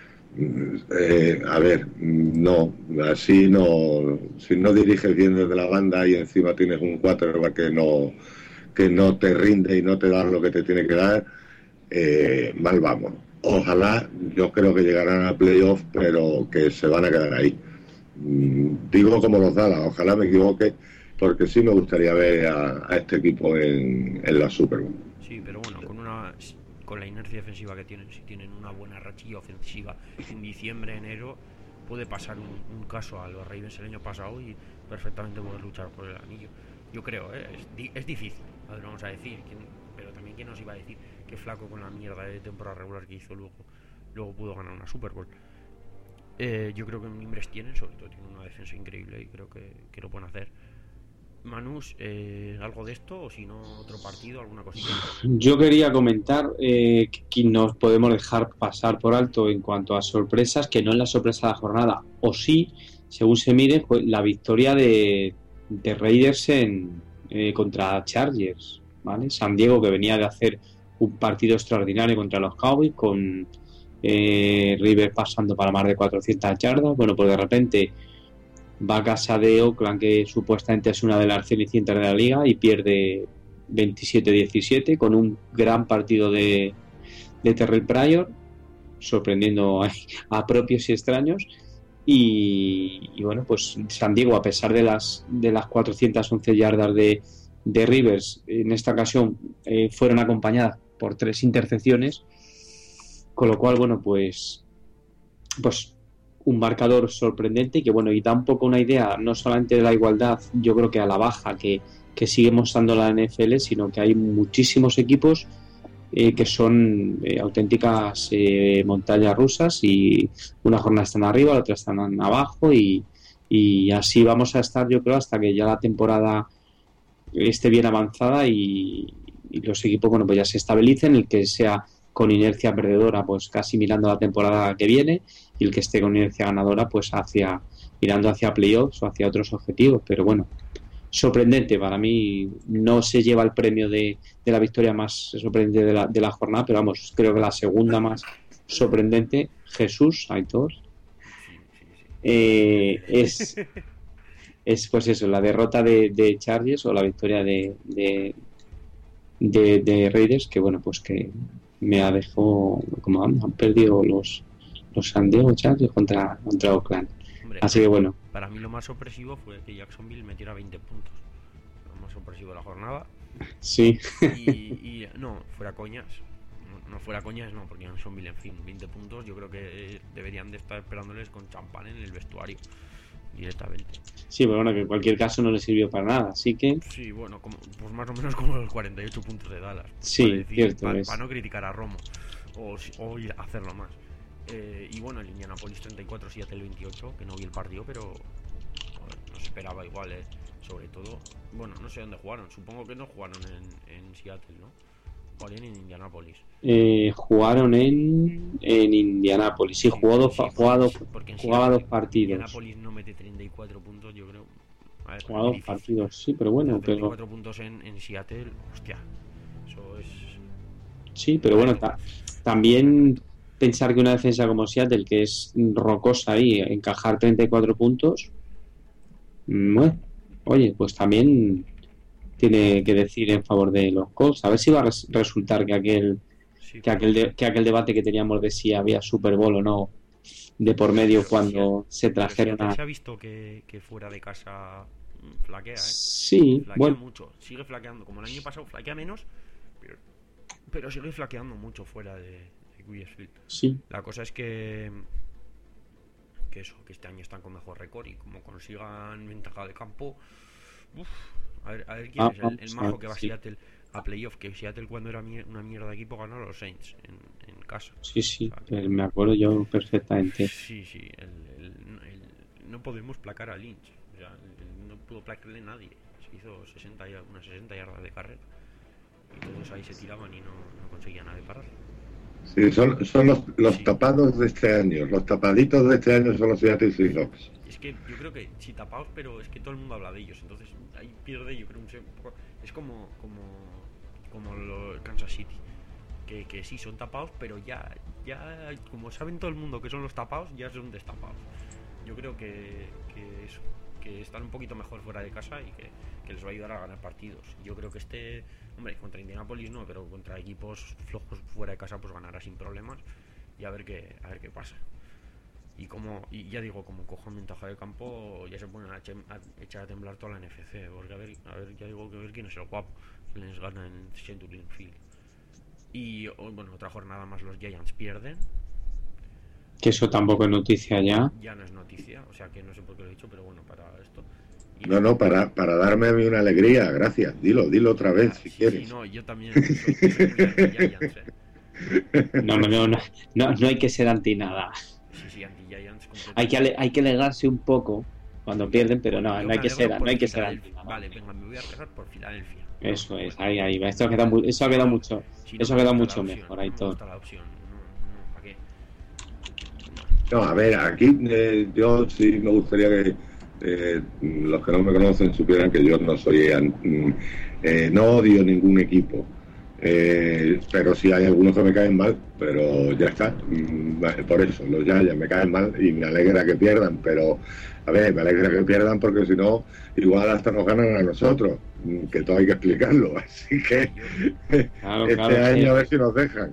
Eh, a ver, no, así no, si no diriges bien desde la banda y encima tienes un quarterback que no, que no te rinde y no te da lo que te tiene que dar, eh, mal vamos. Ojalá, yo creo que llegarán a playoff, pero que se van a quedar ahí. Digo como los Dallas, ojalá me equivoque, porque sí me gustaría ver a, a este equipo en, en la Super Bowl. Sí, pero bueno, con una con la inercia defensiva que tienen, si tienen una buena rachilla ofensiva en diciembre, enero, puede pasar un, un caso a los Ravens el año pasado y perfectamente poder luchar por el anillo. Yo creo, ¿eh? es, es difícil, a ver, vamos a decir, ¿quién, pero también quién nos iba a decir que Flaco con la mierda de temporada regular que hizo luego, luego pudo ganar una Super Bowl. Eh, yo creo que mimbres tienen, sobre todo tienen una defensa increíble y creo que, que lo pueden hacer. Manus, eh, ¿algo de esto o si no otro partido, alguna cosita? Yo quería comentar eh, que nos podemos dejar pasar por alto en cuanto a sorpresas, que no es la sorpresa de la jornada, o sí, según se mire, pues, la victoria de, de Raiders en, eh, contra Chargers, ¿vale? San Diego, que venía de hacer un partido extraordinario contra los Cowboys, con eh, Rivers pasando para más de cuatrocientas yardas, bueno, pues de repente va a casa de Oakland, que supuestamente es una de las cenicientas de la liga, y pierde veintisiete diecisiete con un gran partido de, de Terrell Pryor, sorprendiendo a, a propios y extraños. Y, y bueno, pues San Diego, a pesar de las de las cuatrocientas once yardas de, de Rivers, en esta ocasión eh, fueron acompañadas por tres intercepciones, con lo cual, bueno, pues pues un marcador sorprendente, que bueno, y da un poco una idea no solamente de la igualdad, yo creo que a la baja que, que sigue mostrando la N F L, sino que hay muchísimos equipos eh, que son eh, auténticas eh, montañas rusas, y una jornada están arriba, la otra están abajo, y, y así vamos a estar, yo creo, hasta que ya la temporada esté bien avanzada y, y los equipos, bueno, pues ya se estabilicen, el que sea con inercia perdedora pues casi mirando la temporada que viene, y el que esté con inercia ganadora pues hacia mirando hacia playoffs o hacia otros objetivos. Pero bueno, sorprendente, para mí no se lleva el premio de, de la victoria más sorprendente de la, de la jornada, pero vamos, creo que la segunda más sorprendente, Jesús, Aitor, eh, es es pues eso, la derrota de, de Chargers o la victoria de de, de de Raiders, que bueno, pues que me ha dejado, como han, han perdido los los San Diego Chargers contra, contra Oakland. Hombre, así que bueno, para mí lo más sorpresivo fue que Jacksonville metiera veinte puntos, lo más sorpresivo de la jornada. Sí. Y, y no, fuera coñas, no, no fuera coñas, no, porque Jacksonville, en fin, veinte puntos, yo creo que deberían de estar esperándoles con champán en el vestuario directamente. Sí, pero bueno, que en cualquier caso no le sirvió para nada, así que... Sí, bueno, como, pues más o menos como los cuarenta y ocho puntos de Dallas. Sí, para decir, cierto. Para, es. para no criticar a Romo, o, o ir a hacerlo más. Eh, y bueno, el Indianapolis treinta y cuatro, Seattle veintiocho, que no vi el partido, pero joder, no se esperaba igual, eh. Sobre todo, bueno, no sé dónde jugaron, supongo que no jugaron en, en Seattle, ¿no? Jugaron en Indianapolis. Eh, jugaron en, en Indianapolis, sí, sí, jugó dos, sí, jugado, porque jugaba dos partidos. Indianapolis no mete treinta y cuatro puntos, yo creo. A ver, jugaba dos partidos, sí, pero bueno. treinta y cuatro pero... puntos en, en Seattle, hostia, eso es... Sí, pero bueno, ta- también pensar que una defensa como Seattle, que es rocosa ahí, encajar treinta y cuatro puntos, bueno, oye, pues también tiene que decir en favor de los Colts. A ver si va a res- resultar que aquel sí, que aquel de- que aquel debate que teníamos de si había Super Bowl o no de por medio cuando se trajeron a... Se ha visto que, que fuera de casa flaquea, ¿eh? Sí, flaquea bueno. mucho, sigue flaqueando, como el año pasado flaquea menos, pero, pero sigue flaqueando mucho fuera de, de Louisville. Sí. La cosa es que que eso, que este año están con mejor récord, y como consigan ventaja de campo, uff, a ver, a ver quién ah, es el, el majo que va a sí. Seattle a playoff, que Seattle cuando era mier- una mierda de equipo ganó a los Saints en, en casa. Sí, sí, o sea, me acuerdo yo perfectamente. Sí, sí, el, el, el, no podemos placar a Lynch, o sea, el, no pudo placarle a nadie, se hizo sesenta, unas sesenta yardas de carrera, y todos ahí se tiraban y no, no conseguían nada de parar. Sí, son, son los, los sí. tapados de este año, los tapaditos de este año son los Seattle Seahawks. Es que yo creo que sí, tapados, pero es que todo el mundo habla de ellos, entonces ahí pierde, yo creo, un poco. Es como como como lo Kansas City, que, que sí son tapados, pero ya ya como saben todo el mundo que son los tapados, ya son destapados. Yo creo que, que eso, que están un poquito mejor fuera de casa y que, que les va a ayudar a ganar partidos. Yo creo que este, hombre, contra Indianapolis no, pero contra equipos flojos fuera de casa pues ganará sin problemas, y a ver qué a ver qué pasa. Y como y ya digo, como cojan ventaja de campo, ya se ponen a, che- a echar a temblar toda la N F C, porque a ver, a ver, ya digo que a ver quién es el guapo que les gana en Century Field. Y bueno, otra jornada más los Giants pierden. Que eso tampoco es noticia ya. Ya no es noticia, o sea que no sé por qué lo he dicho, pero bueno, para esto. Y No, no, para, para darme a mí una alegría, gracias. Dilo, dilo otra vez si sí, quieres. Sí, no, yo también soy, soy muy anti-Giants, eh. No, no, no, no, no, no hay que ser anti nada. Sí, sí, anti-Giants. Hay que, ale- hay que alegrarse un poco cuando pierden, pero no, no hay que ser, no hay que ser anti nada. Vale, venga, me voy a quejar por Filadelfia. Eso es, ahí, ahí va. Esto ha quedado, mu- eso ha quedado mucho, Si no eso ha me quedado gusta mucho la opción, mejor, ahí no me todo. gusta la opción, no, no, ¿para qué? No, a ver, aquí eh, yo sí me gustaría que eh, los que no me conocen supieran que yo no soy an- eh, no odio ningún equipo, Eh, pero sí hay algunos que me caen mal, pero ya está. Mm, Por eso, los Giants me caen mal y me alegra que pierdan, pero a ver, me alegra que pierdan porque si no, igual hasta nos ganan a nosotros, mm, que todo hay que explicarlo. Así que Yo, Claro, claro, este es año a que, ver si nos dejan.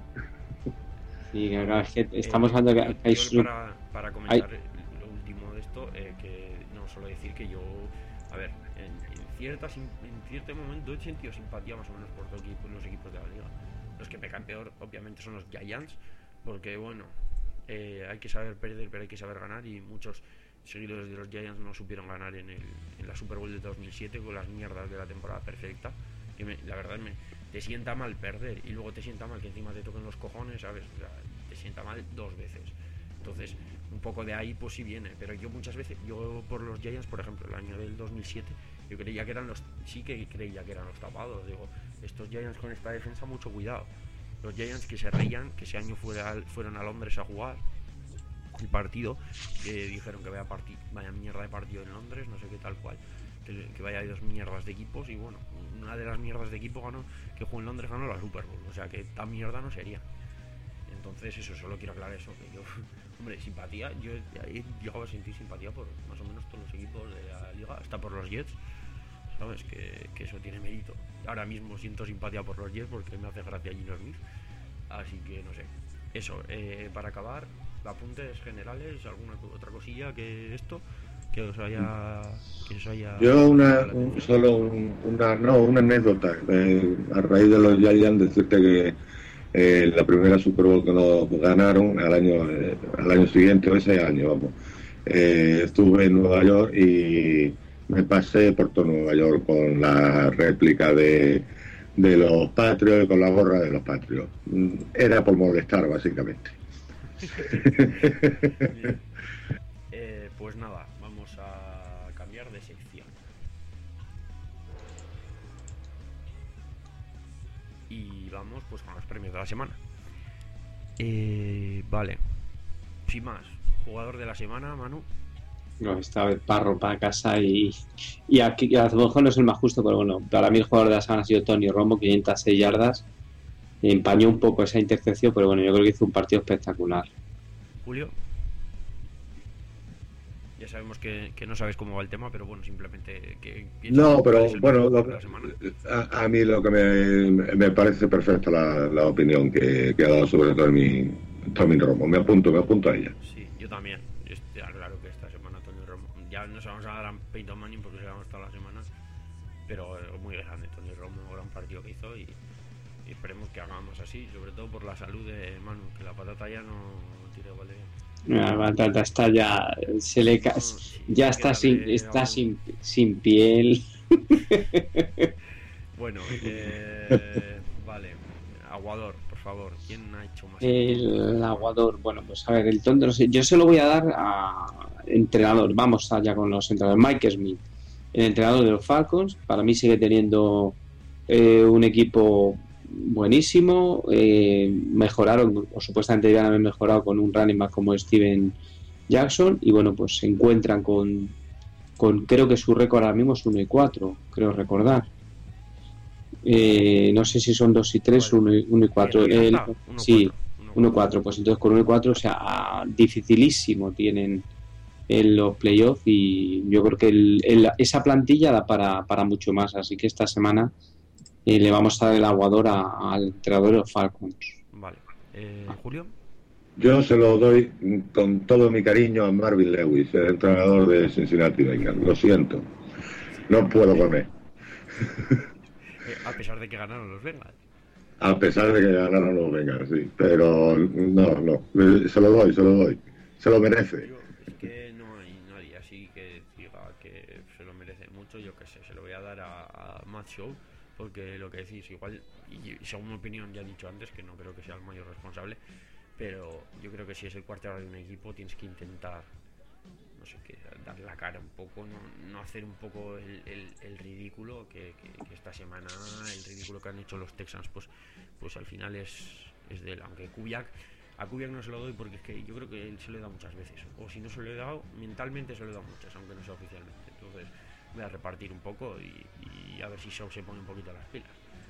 sí, claro, es que estamos eh, hablando yo, que hay, yo su- para, para hay- comentar lo último de esto, eh, que no solo decir que yo, a ver, en, en, ciertas, en cierto momento he sentido simpatía más o menos por todo equipo, los equipos de la liga. Los que me caen peor, obviamente, son los Giants, porque bueno, eh, hay que saber perder, pero hay que saber ganar, y muchos seguidores de los Giants no supieron ganar en, el, en la Super Bowl de dos mil siete con las mierdas de la temporada perfecta, que me, la verdad me, te sienta mal perder y luego te sienta mal que encima te toquen los cojones, ¿sabes? O sea, te sienta mal dos veces. Entonces, un poco de ahí pues sí viene, pero yo muchas veces, yo por los Giants, por ejemplo, el año del dos mil siete, yo creía que eran los, sí que creía que eran los tapados, digo, estos Giants con esta defensa, mucho cuidado. Los Giants que se reían, que ese año fuera, fueron a Londres a jugar el partido, que dijeron que vaya, parti vaya mierda de partido en Londres, no sé qué tal cual, que, que vaya dos mierdas de equipos, y bueno, una de las mierdas de equipo ganó, que jugó en Londres, ganó la Super Bowl, o sea que tan mierda no sería. Entonces eso, solo quiero aclarar eso, que yo, hombre, simpatía, yo he llegado a sentir simpatía por más o menos todos los equipos de la liga, hasta por los Jets, sabes, que, que eso tiene mérito. Ahora mismo siento simpatía por los Jets porque me hace gracia Gino Smith, así que no sé. Eso, eh, para acabar, apuntes generales, alguna otra cosilla que esto, que os haya, que os haya Yo una, llamado la un- atención. solo un- una, no, una anécdota. Eh, a raíz de los Giants, decirte que eh, la primera Super Bowl que nos ganaron al año, eh, al año siguiente, o ese año, vamos, eh, estuve en Nueva York y me pasé por todo Nueva York con la réplica de, de los Patriots y con la gorra de los Patriots. Mm, Era por molestar, básicamente. Bien. Eh, pues nada, vamos a cambiar de sección. Y vamos pues con los premios de la semana. Eh, vale. Sin más, jugador de la semana, Manu. no, esta vez Parro para casa y, y aquí a lo mejor no es el más justo, pero bueno, para mí el jugador de la semana ha sido Tony Romo, quinientas seis yardas, empañó un poco esa intercepción, pero bueno, yo creo que hizo un partido espectacular. Julio. Ya sabemos que, que no sabes cómo va el tema, pero bueno, simplemente que piensas No, cuál pero es el bueno, mejor lo- jugador de la semana. a, a mí lo que me, me parece perfecta la, la opinión que, que ha dado sobre Tommy, Tommy Romo. Me apunto, me apunto a ella. Sí, yo también. Yo estoy claro que esta semana Tony Romo. Ya no se vamos a dar a Peyton Manning porque se vamos todas las semanas. Pero eh, muy grande Tony Romo, gran partido que hizo, y, y esperemos que hagamos así, sobre todo por la salud de Manu, que la patata ya no tire igual de bien. La batata está ya, se le ca- No, sí, ya hay que está sin, darle está algún- sin, sin piel. Bueno, eh, vale. Aguador, por favor. ¿Quién ha hecho más? El aguador, bueno, pues a ver, el tonto, no sé, yo se lo voy a dar a entrenador. Vamos allá con los entrenadores. Mike Smith, el entrenador de los Falcons, para mí sigue teniendo eh, un equipo buenísimo. Eh, mejoraron, o supuestamente iban a haber mejorado con un running back como Steven Jackson, y bueno, pues se encuentran con, con creo que su récord ahora mismo es uno y cuatro, creo recordar. Eh, no sé si son dos y tres, uno y cuatro. El, sí, uno y cuatro. Pues entonces con uno y cuatro, o sea, dificilísimo tienen en los playoffs, y yo creo que el, el, esa plantilla da para, para mucho más. Así que esta semana eh, le vamos a dar el aguador a, al entrenador de los Falcons. Vale. Eh, Julio. Yo se lo doy con todo mi cariño a Marvin Lewis, el entrenador de Cincinnati Bengals. Lo siento, no puedo con él. Eh, a pesar de que ganaron los Bengals. A pesar de que ganaron los Bengals, sí. Pero no, no, se lo doy, se lo doy. Se lo merece. Yo, es que no hay nadie así que diga que se lo merece mucho. Yo qué sé, se lo voy a dar a, a Matt Show, porque lo que decís, igual, y según mi opinión, ya he dicho antes que no creo que sea el mayor responsable, pero yo creo que si es el quarterback de un equipo tienes que intentar, no sé qué, dar la cara un poco, no, no hacer un poco el, el, el ridículo que, que, que esta semana, el ridículo que han hecho los Texans, pues pues al final es, es de él. Aunque Kubiak, a Kubiak no se lo doy porque es que yo creo que él se lo he dado muchas veces, o si no se lo he dado, mentalmente se lo he dado muchas, aunque no sea oficialmente. Entonces voy a repartir un poco y, y a ver si Shaw se pone un poquito las pilas.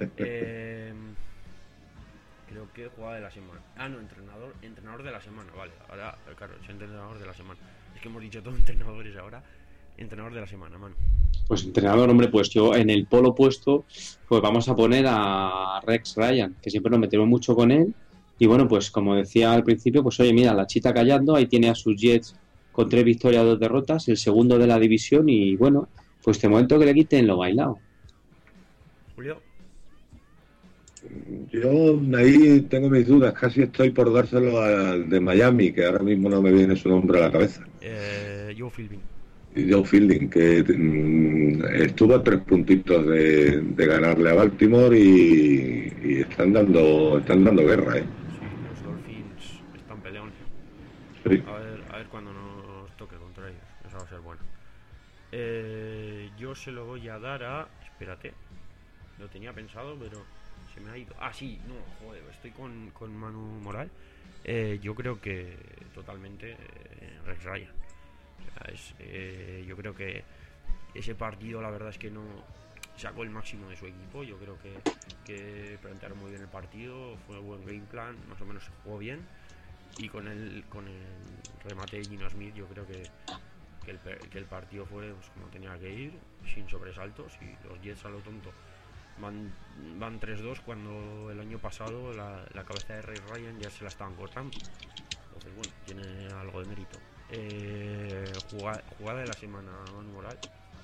Eh, creo que jugada de la semana. Ah, no, entrenador, entrenador de la semana, vale. Ahora, claro, es entrenador de la semana. Es que hemos dicho todos entrenadores ahora. Entrenador de la semana, mano. Pues entrenador, hombre, pues yo en el polo opuesto, pues vamos a poner a Rex Ryan, que siempre nos metemos mucho con él. Y bueno, pues como decía al principio, pues oye, mira, la chita callando, ahí tiene a sus Jets con tres victorias, dos derrotas, el segundo de la división y bueno, pues de momento que le quiten lo bailado. Julio. Yo ahí tengo mis dudas, casi estoy por dárselo al de Miami, que ahora mismo no me viene su nombre a la cabeza. Eh, Joe Philbin. Joe Fielding, que mm, estuvo a tres puntitos de, de ganarle a Baltimore y, y están dando están dando guerra, ¿eh? Sí, los Dolphins están peleando. Sí. A ver, a ver cuando nos toque contra ellos. Eso va a ser bueno. Eh, yo se lo voy a dar a... Espérate. Lo tenía pensado, pero se me ha ido. Ah, sí, no, joder, estoy con, con Manu Moral. Eh, yo creo que totalmente eh, Rex Ryan. O sea, es, eh, yo creo que ese partido, la verdad es que no sacó el máximo de su equipo. Yo creo que, que plantearon muy bien el partido. Fue un buen game plan, más o menos se jugó bien. Y con el, con el remate de Gino Smith, yo creo que, que, el, que el partido fue pues, como tenía que ir, sin sobresaltos. Y los Jets a lo tonto van, van tres dos cuando el año pasado la, la cabeza de Ray Ryan ya se la estaban cortando. Entonces, bueno, tiene algo de mérito. Eh, jugada, jugada de la semana, Manu Moral.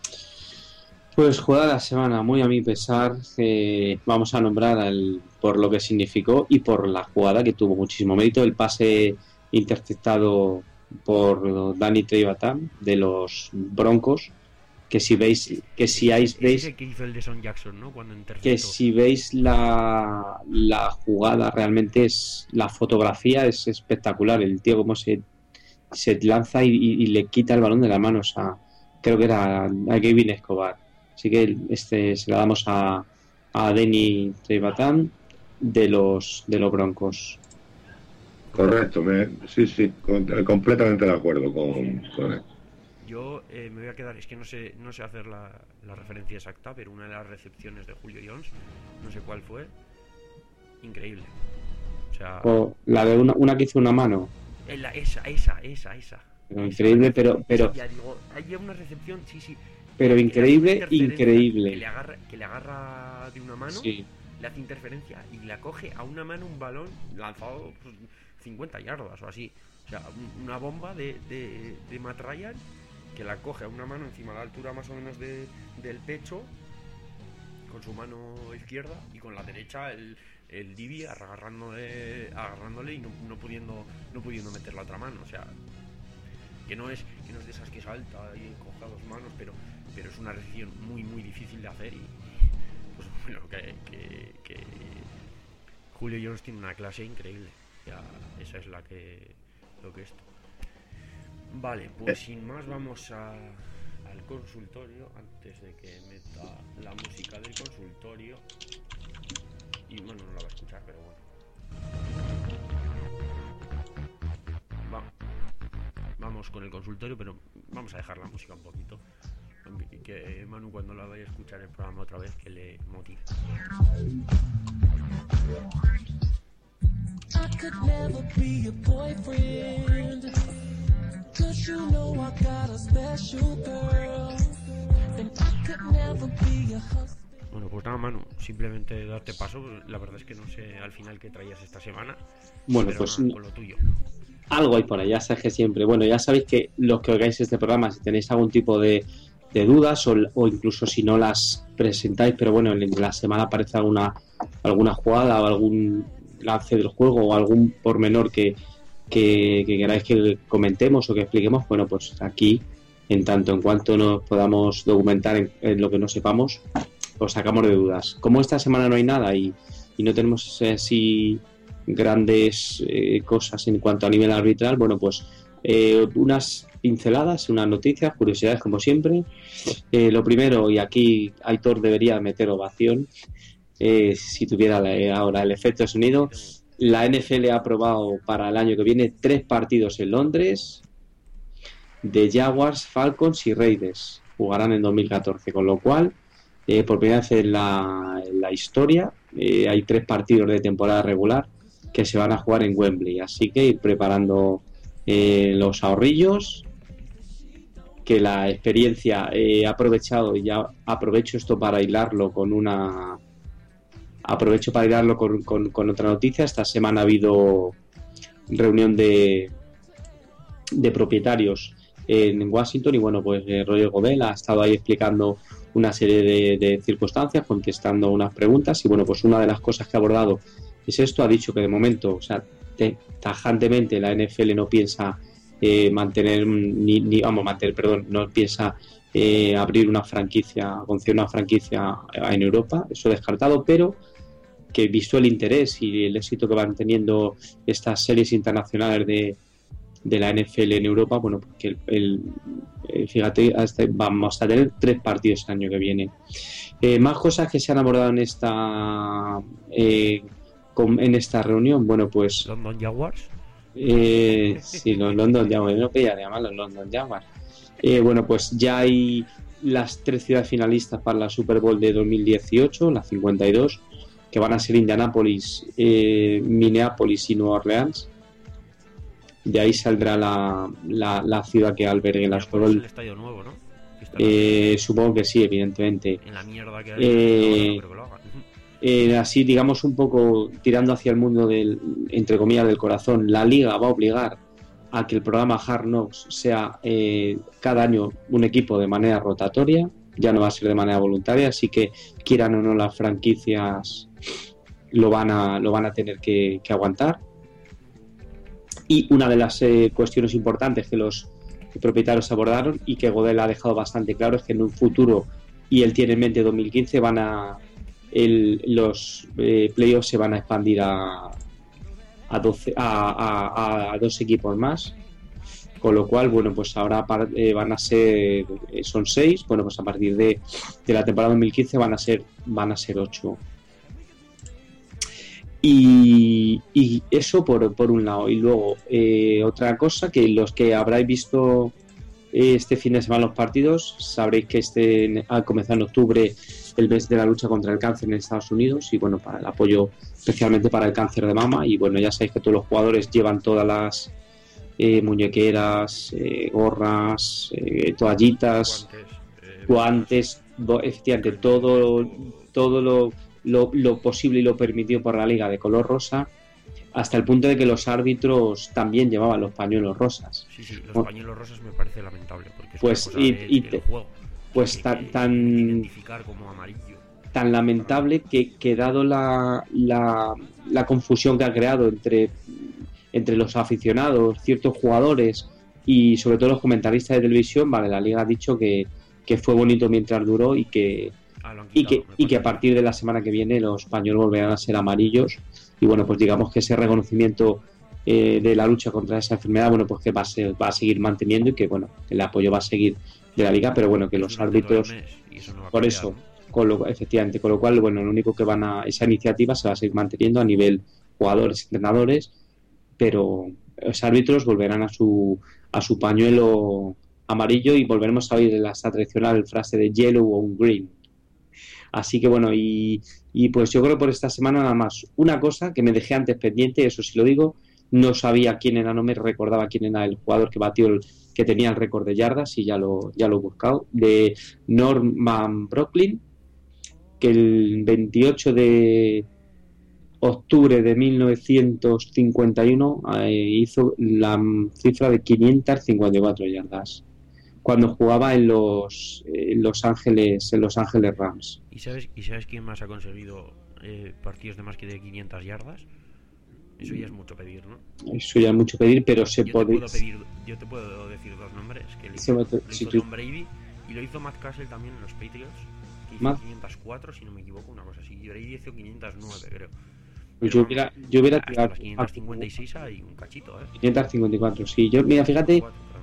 Pues jugada de la semana, muy a mi pesar, eh, vamos a nombrar al, por lo que significó y por la jugada que tuvo muchísimo mérito, el pase interceptado por Danny Trevathan de los Broncos, que si veis, que si veis, es el que hizo el de Son Jackson, ¿no? Cuando interceptó. Que si veis la, la jugada, realmente es la fotografía es espectacular, el tío como se se lanza y, y, y le quita el balón de las manos a, creo que era a Gavin Escobar. Así que este se la damos a, a Danny Trevathan de los de los Broncos. Correcto, me, sí, sí, con, completamente de acuerdo con, con él. Yo eh, me voy a quedar, es que no sé no sé hacer la, la referencia exacta, pero una de las recepciones de Julio Jones, no sé cuál fue, increíble. O sea, o la de una, una que hizo una mano. La, esa, esa, esa, esa. Pero increíble, pero pero ya digo, hay una recepción, sí, sí. Pero increíble, increíble. Que le agarra, que le agarra de una mano, sí. Le hace interferencia y le acoge a una mano un balón lanzado pues, cincuenta yardas o así. O sea, una bomba de, de, de Matt Ryan que la coge a una mano encima de la altura más o menos de, del pecho con su mano izquierda y con la derecha el, el Divi agarrándole, agarrándole y no, no pudiendo no pudiendo meter la otra mano. O sea, que no es que no es de esas que salta y coge a dos manos, pero pero es una recepción muy muy difícil de hacer y pues bueno, que, que, que Julio Jones tiene una clase increíble. Ya, esa es la que lo que esto. Vale, pues sin más vamos a, al consultorio antes de que meta la música del consultorio. Y bueno, no la va a escuchar, pero bueno. Va. Vamos con el consultorio, pero vamos a dejar la música un poquito. Que Manu cuando la vaya a escuchar el programa otra vez que le motive. I could never be your boyfriend, 'cause you know I got a special girl, and I could never be your husband. Bueno, pues nada, Manu, simplemente darte paso. La verdad es que no sé al final qué traías esta semana. Bueno, pues nada, con lo tuyo. Algo hay por ahí, ya sabes que siempre. Bueno, ya sabéis que los que oigáis este programa, si tenéis algún tipo de, de dudas o, o incluso si no las presentáis, pero bueno, en la semana aparece alguna alguna jugada o algún lance del juego o algún pormenor que, que, que queráis que comentemos o que expliquemos, bueno, pues aquí, en tanto en cuanto nos podamos documentar en, en lo que no sepamos, pues sacamos de dudas. Como esta semana no hay nada y, y no tenemos así grandes eh, cosas en cuanto a nivel arbitral, bueno, pues eh, unas pinceladas, unas noticias, curiosidades como siempre. Eh, lo primero, y aquí Aitor debería meter ovación, eh, si tuviera la, ahora el efecto de sonido, la N F L ha aprobado para el año que viene tres partidos en Londres de Jaguars, Falcons y Raiders. Jugarán en dos mil catorce, con lo cual eh, por primera vez en la, en la historia. Eh, hay tres partidos de temporada regular que se van a jugar en Wembley, así que ir preparando eh, los ahorrillos, que la experiencia he aprovechado y ya aprovecho esto para hilarlo con una aprovecho para hilarlo con, con, con otra noticia. Esta semana ha habido reunión de de propietarios en Washington y bueno, pues eh, Roger Godel ha estado ahí explicando una serie de, de circunstancias, contestando unas preguntas y bueno, pues una de las cosas que ha abordado es esto. Ha dicho que de momento, o sea, te, tajantemente la N F L no piensa eh, mantener ni, ni vamos mantener, perdón, no piensa eh, abrir una franquicia, conceder una franquicia en Europa, eso descartado, pero que visto el interés y el éxito que van teniendo estas series internacionales de de la N F L en Europa, bueno, porque el, el, el fíjate, hasta vamos a tener tres partidos el año que viene. Eh, más cosas que se han abordado en esta eh, con, en esta reunión, bueno, pues London Jaguars. Eh, sí, los London Jaguars, no quería llamar los London Jaguars. Eh, bueno, pues ya hay las tres ciudades finalistas para la Super Bowl de dos mil dieciocho, la cincuenta y dos, que van a ser Indianápolis, eh, Minneapolis y Nueva Orleans. De ahí saldrá la, la, la ciudad que albergue la Super Bowl. El estadio nuevo, ¿no? Eh, supongo que sí, evidentemente. En la mierda que hay, eh, no creo que lo hagan. Eh, así, digamos, un poco tirando hacia el mundo del, entre comillas, del corazón, la liga va a obligar a que el programa Hard Knocks sea eh, cada año un equipo de manera rotatoria, ya no va a ser de manera voluntaria, así que quieran o no las franquicias lo van a, lo van a tener que, que aguantar. Y una de las eh, cuestiones importantes que los propietarios abordaron y que Godel ha dejado bastante claro es que en un futuro, y él tiene en mente dos mil quince, van a el, los eh, playoffs se van a expandir a a, doce, a, a, a dos equipos más, con lo cual, bueno, pues ahora eh, van a ser, eh, son seis, bueno, pues a partir de, de la temporada dos mil quince van a ser van a ser ocho. Y, y eso por, por un lado. Y luego eh, otra cosa, que los que habráis visto eh, este fin de semana los partidos, sabréis que este ha comenzado en octubre el mes de la lucha contra el cáncer en Estados Unidos, y bueno, para el apoyo especialmente para el cáncer de mama. Y bueno, ya sabéis que todos los jugadores llevan todas las eh, muñequeras, eh, gorras, eh, toallitas, guantes, guantes, efectivamente todo, todo lo Lo, lo posible y lo permitido por la liga de color rosa, hasta el punto de que los árbitros también llevaban los pañuelos rosas. Sí, sí, los bueno, pañuelos rosas me parece lamentable, porque es pues una cosa y, de, y del juego, pues que, tan que, tan identificar como amarillo. Tan lamentable que, que dado la, la, la confusión que ha creado entre entre los aficionados, ciertos jugadores y sobre todo los comentaristas de televisión, vale, la liga ha dicho que, que fue bonito mientras duró y que Ah, quitado, y, que, y que a partir de la semana que viene los pañuelos volverán a ser amarillos. Y bueno, pues digamos que ese reconocimiento eh, de la lucha contra esa enfermedad, bueno, pues que va a, ser, va a seguir manteniendo, y que bueno, el apoyo va a seguir de la liga, pero bueno, que los árbitros eso no por eso, ¿no? con lo, efectivamente, con lo cual, bueno, lo único que van a, esa iniciativa se va a seguir manteniendo a nivel jugadores, entrenadores, pero los árbitros volverán a su a su pañuelo amarillo y volveremos a oír la tradicional frase de yellow o un green. Así que bueno, y, y pues yo creo que por esta semana nada más. Una cosa que me dejé antes pendiente, eso sí lo digo, no sabía quién era, no me recordaba quién era el jugador que batió, el, que tenía el récord de yardas, y ya lo, ya lo he buscado, de Norman Brocklin, que el veintiocho de octubre de mil novecientos cincuenta y uno eh, hizo la cifra de quinientas cincuenta y cuatro yardas. Cuando jugaba en los en Los Ángeles en Los Ángeles Rams. ¿Y sabes y sabes quién más ha conseguido eh, partidos de más que de quinientas yardas? Eso ya es mucho pedir, ¿no? Eso ya es mucho pedir, pero se yo puede. Te puedo pedir, yo te puedo decir dos nombres que le hizo, lo hizo si Tom Brady y lo hizo Matt Cassell también en los Patriots, que hizo Matt... quinientas cuatro, si no me equivoco, una cosa así. Y Brady hizo quinientas nueve, creo. Pues yo hubiera yo hubiera tirado las quinientas cincuenta y seis hay un cachito, ¿eh? quinientas cincuenta y cuatro, sí. Yo mira, fíjate.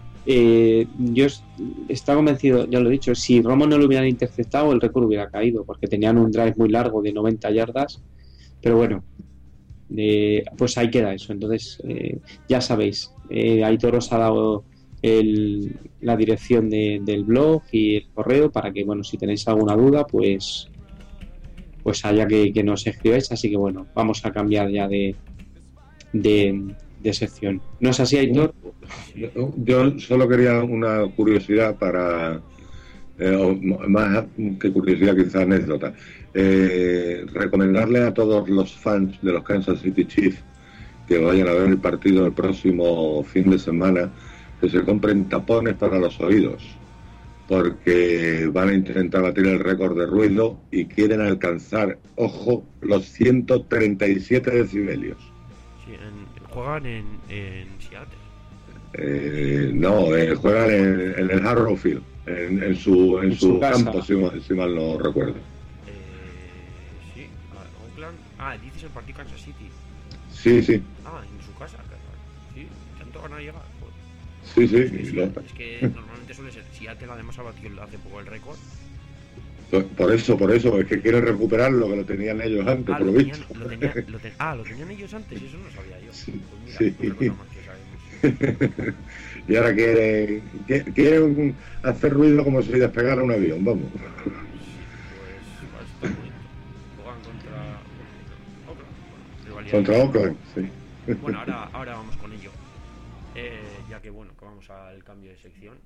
Eh, yo estaba convencido, ya lo he dicho, si Romo no lo hubieran interceptado el récord hubiera caído, porque tenían un drive muy largo de noventa yardas, pero bueno, eh, pues ahí queda eso. Entonces eh, ya sabéis, eh, Aitor os ha dado el, la dirección de, del blog y el correo para que, bueno, si tenéis alguna duda, pues pues haya que, que nos escribáis. Así que, bueno, vamos a cambiar ya de de, de sección. ¿No es así, Aitor? Yo, yo solo quería una curiosidad para... Eh, o más que curiosidad, quizá anécdota. Eh, recomendarle a todos los fans de los Kansas City Chiefs que vayan a ver el partido el próximo fin de semana, que se compren tapones para los oídos, porque van a intentar batir el récord de ruido y quieren alcanzar, ojo, los ciento treinta y siete decibelios. Sí, en, juegan en, en Seattle. Eh, no, eh, juegan en, en el Harrow Field. En, en su en, en su, su campo, si, si mal no recuerdo. Eh, sí, a Oakland. Ah, dices el partido Kansas City. Sí, sí. Ah, en su casa. Sí, tanto van a llegar. Joder. Sí, sí. Es que, lo... es que normalmente suele ser. Seattle además ha batido hace poco el récord. Por eso, por eso, es que quieren recuperar lo que lo tenían ellos antes, ah, por lo, lo visto. Tenían, lo tenían, lo ten, ah, lo tenían ellos antes, eso no sabía yo. Sí, pues sí. mira, una cosa más que sabemos. Y ahora quieren, quieren hacer ruido como si despegara un avión, vamos. Sí, pues está bonito. Juegan contra Oakland. Bueno, contra Oakland, sí. Bueno, ahora, ahora vamos con ello. Eh, ya que bueno, que vamos al cambio de sección.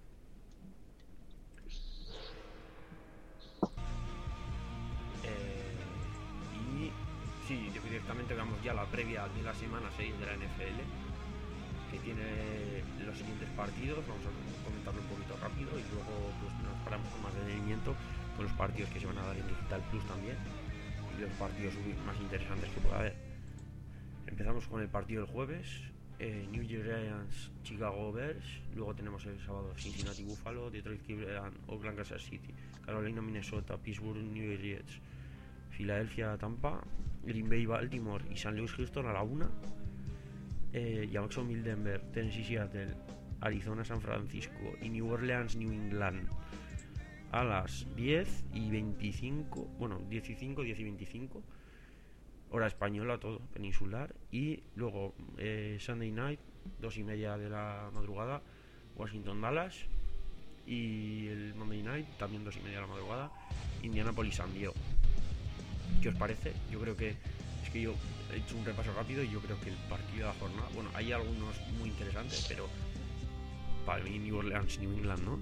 Eh, y sí, directamente vamos ya a la previa de la semana seis de la N F L, que tiene los siguientes partidos. Vamos a comentarlo un poquito rápido y luego pues nos paramos con más detenimiento con los partidos que se van a dar en Digital Plus también y los partidos más interesantes que pueda haber. Empezamos con el partido del jueves, eh, New York Giants, Chicago Bears. Luego tenemos el sábado Cincinnati Buffalo, Detroit Cleveland, Oakland Kansas City, Carolina Minnesota, Pittsburgh New York Jets, Filadelfia Tampa, Green Bay Baltimore y San Luis Houston a la una. Eh, Jacksonville Denver, Tennessee Seattle, Arizona San Francisco y New Orleans New England a las diez y veinticinco, bueno, diez y cinco, diez y veinticinco, hora española, todo peninsular. Y luego eh, Sunday Night, dos y media de la madrugada, Washington Dallas. Y el Monday Night, también dos y media de la madrugada, Indianapolis San Diego. ¿Qué os parece? Yo creo que es que yo he hecho un repaso rápido y yo creo que el partido de la jornada, bueno, hay algunos muy interesantes, pero para mí New Orleans, New England, ¿no?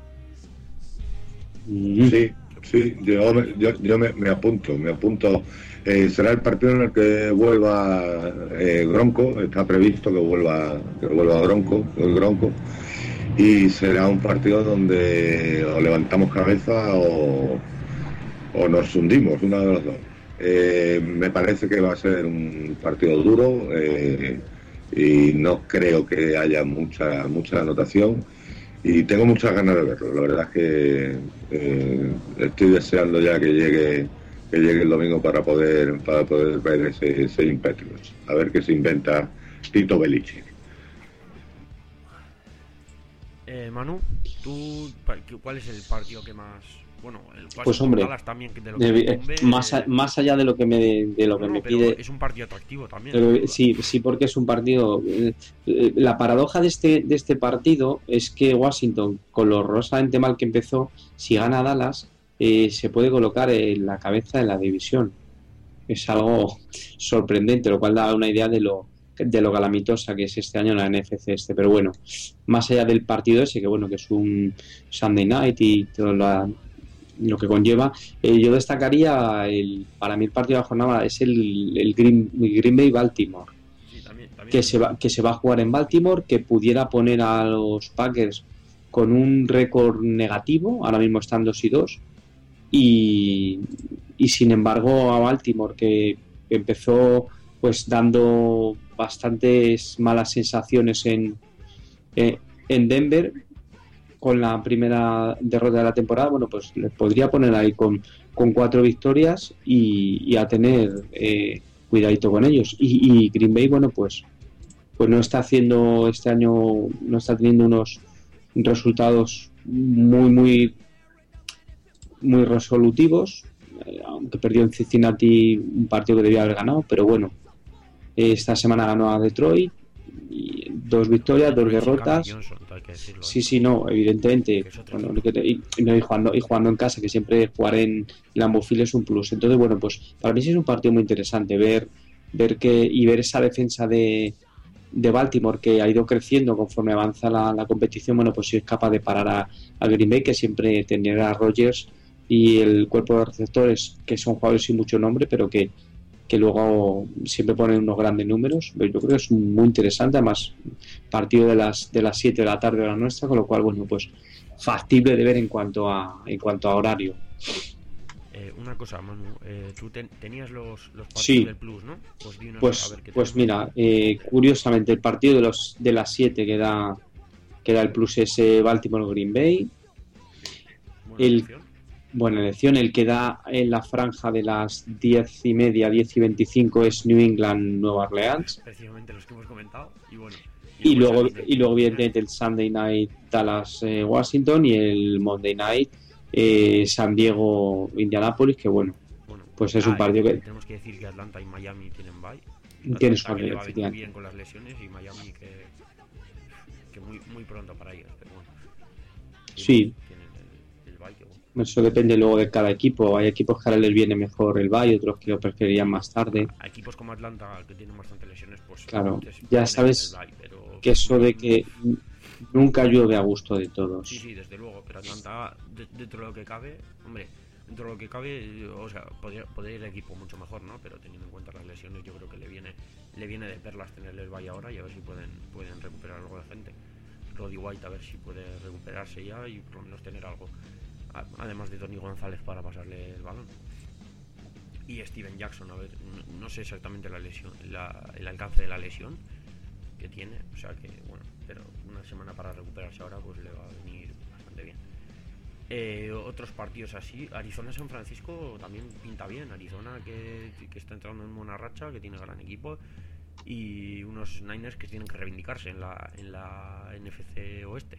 Sí, sí, yo, me, yo, yo me, me apunto, me apunto. Eh, será el partido en el que vuelva eh, Gronco, está previsto que vuelva, que vuelva Gronco, el Gronco, y será un partido donde o levantamos cabeza o, o nos hundimos, una de las dos. Eh, me parece que va a ser un partido duro eh, y no creo que haya mucha mucha anotación y tengo muchas ganas de verlo. La verdad es que eh, estoy deseando ya que llegue que llegue el domingo para poder para poder ver ese, ese Impetuous, a ver qué se inventa Tito Belichick. Eh, Manu, ¿tú cuál es el partido que más... Bueno, el pues hombre, también, de lo que de, me más, a, más allá de lo que me de lo que no, me pide, es un partido atractivo también. Pero, sí, sí, porque es un partido. Eh, la paradoja de este de este partido es que Washington, con lo horrorosamente mal que empezó, si gana Dallas, eh, se puede colocar en la cabeza de la división. Es algo sorprendente, lo cual da una idea de lo de lo calamitosa que es este año en la N F C este. Pero bueno, más allá del partido ese, que bueno, que es un Sunday Night y toda la lo que conlleva, eh, yo destacaría el, para mí el partido de la jornada es el, el Green, Green Bay Baltimore, sí, también, también que se va que se va a jugar en Baltimore, que pudiera poner a los Packers con un récord negativo, ahora mismo están dos y dos, y, y sin embargo a Baltimore, que empezó pues dando bastantes malas sensaciones en, eh, en Denver con la primera derrota de la temporada, bueno, pues les podría poner ahí con, con cuatro victorias y, y a tener eh, cuidadito con ellos. Y, y Green Bay, bueno, pues pues no está haciendo este año, no está teniendo unos resultados muy, muy, muy resolutivos, eh, aunque perdió en Cincinnati un partido que debía haber ganado, pero bueno, esta semana ganó a Detroit, y dos victorias, dos derrotas. Johnson, hay que decirlo, Sí, ¿eh? sí, no, evidentemente. Que es otro Bueno, equipo. y, y no, y jugando, y jugando en casa, que siempre jugar en Lambeau Field es un plus. Entonces, bueno, pues para mí sí es un partido muy interesante ver, ver que y ver esa defensa de, de Baltimore que ha ido creciendo conforme avanza la, la competición. Bueno, pues si es capaz de parar a, a Green Bay, que siempre tendrá a Rodgers y el cuerpo de receptores, que son jugadores sin mucho nombre, pero que que luego siempre ponen unos grandes números. Yo creo que es muy interesante, además partido de las de las siete de la tarde de la nuestra, con lo cual, bueno, pues factible de ver en cuanto a en cuanto a horario. Eh, una cosa, Manu, eh, tú ten, tenías los, los partidos Sí, del Plus, ¿no? Pues dinos pues a ver qué pues tenemos. mira, eh, curiosamente el partido de los de las siete que da que da el Plus es Baltimore Green Bay. Sí. Buena El elección. Buena elección. El que da en la franja de las diez y media, diez y veinticinco es New England, Nueva Orleans. Precisamente los que hemos comentado. Y bueno. Y, y después luego, el y luego Monday evidentemente, el Sunday Night Dallas eh, Washington y el Monday Night eh, San Diego Indianapolis, que bueno, bueno, pues es ah, un partido que tenemos que decir que Atlanta y Miami tienen bye. tiene Atlanta su que le va a venir efectivamente. bien con las lesiones y Miami que, que muy, muy pronto para ellos. Pero bueno. Sí. Tienen el, el bye, que bueno. Eso depende luego de cada equipo. Hay equipos que ahora les viene mejor el bye, otros que lo preferirían más tarde. A equipos como Atlanta, que tienen bastantes lesiones, pues claro, ya ya sabes el bye, pero que eso de que nunca llueve a gusto de todos. Sí, sí, desde luego, pero Atlanta, de, dentro de lo que cabe, hombre, dentro de lo que cabe, o sea, podría, podría ir el equipo mucho mejor, ¿no? Pero teniendo en cuenta las lesiones, yo creo que le viene le viene de perlas tenerle el bye ahora y a ver si pueden pueden recuperar algo de gente. Roddy White a ver si puede recuperarse ya y por lo menos tener algo, además de Tony González para pasarle el balón. Y Steven Jackson, a ver, no, no sé exactamente la lesión, la, el alcance de la lesión que tiene, o sea que, bueno, pero una semana para recuperarse ahora pues le va a venir bastante bien. Eh, otros partidos así, Arizona-San Francisco también pinta bien. Arizona que, que está entrando en buena racha, que tiene gran equipo, y unos Niners que tienen que reivindicarse en la, en la N F C Oeste.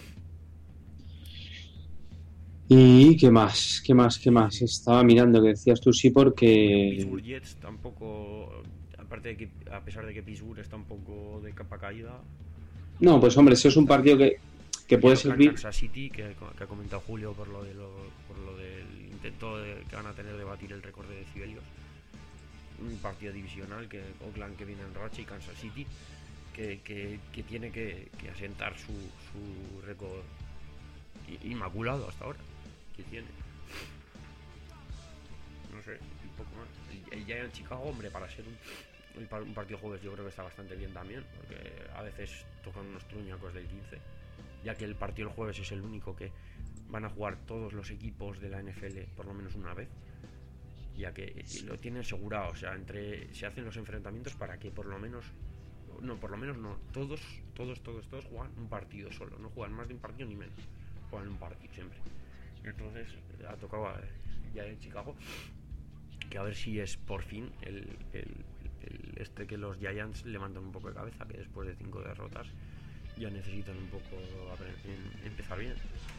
¿Y qué más? ¿Qué más? ¿Qué más? Estaba mirando que decías tú sí porque... Pittsburgh Jets tampoco, aparte de que, a pesar de que Pittsburgh está un poco de capa caída. No, pues hombre, eso es un partido que, que puede servir... Kansas City, que, que ha comentado Julio por lo, de lo, por lo del intento de, que van a tener de batir el récord de decibelios. Un partido divisional, que Oakland que viene en racha y Kansas City que, que, que tiene que, que asentar su, su récord inmaculado hasta ahora que tiene. No sé, un poco más. El, el Giant Chicago, hombre, para ser un, un partido jueves yo creo que está bastante bien también, porque a veces tocan unos truñacos del quince, ya que el partido el jueves es el único que van a jugar todos los equipos de la N F L por lo menos una vez, ya que lo tienen asegurado, o sea, entre se hacen los enfrentamientos para que por lo menos no, por lo menos no, todos, todos, todos, todos juegan un partido solo, no juegan más de un partido ni menos, juegan un partido siempre. Entonces ha tocado a, ya en Chicago, que a ver si es por fin el, el, el este que los Giants levantan un poco de cabeza, que después de cinco derrotas ya necesitan un poco en, empezar bien.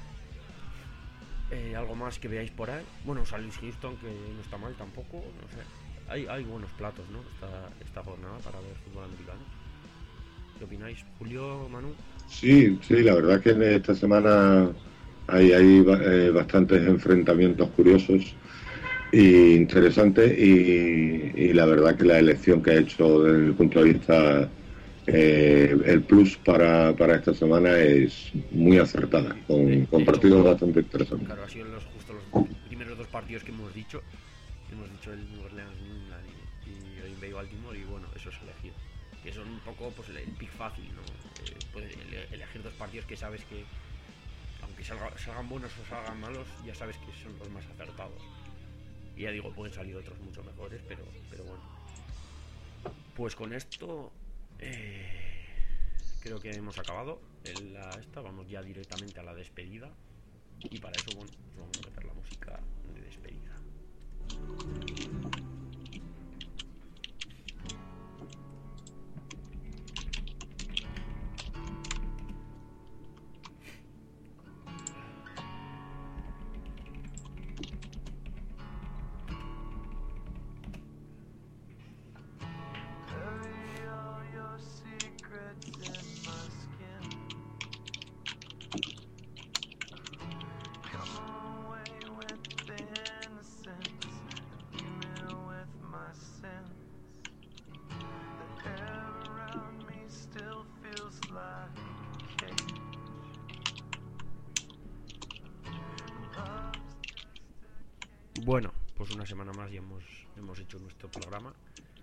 Eh, algo más que veáis por ahí. Bueno, Salis Houston, que no está mal tampoco, no sé. Hay, hay buenos platos, ¿no? Esta, esta jornada para ver fútbol americano. ¿Qué opináis, Julio, Manu? Sí, sí, la verdad que en esta semana hay, hay eh, bastantes enfrentamientos curiosos e interesantes y, y la verdad que la elección que ha hecho desde el punto de vista eh, el plus para, para esta semana es muy acertada, con, con partidos bastante interesantes. Claro, ha sido los, justo los primeros dos partidos que hemos dicho, hemos dicho el New Orleans y Green Bay Baltimore, y bueno, eso es elegido, que son un poco pues el pick fácil, ¿no? Eh, puedes elegir dos partidos que sabes que aunque salga, salgan buenos o salgan malos, ya sabes que son los más acertados. Y ya digo, pueden salir otros mucho mejores, pero, pero bueno. Pues con esto eh, creo que hemos acabado en la esta, vamos ya directamente a la despedida. Y para eso, bueno, pues vamos a meter la música de despedida. Bueno, pues una semana más y hemos, hemos hecho nuestro programa.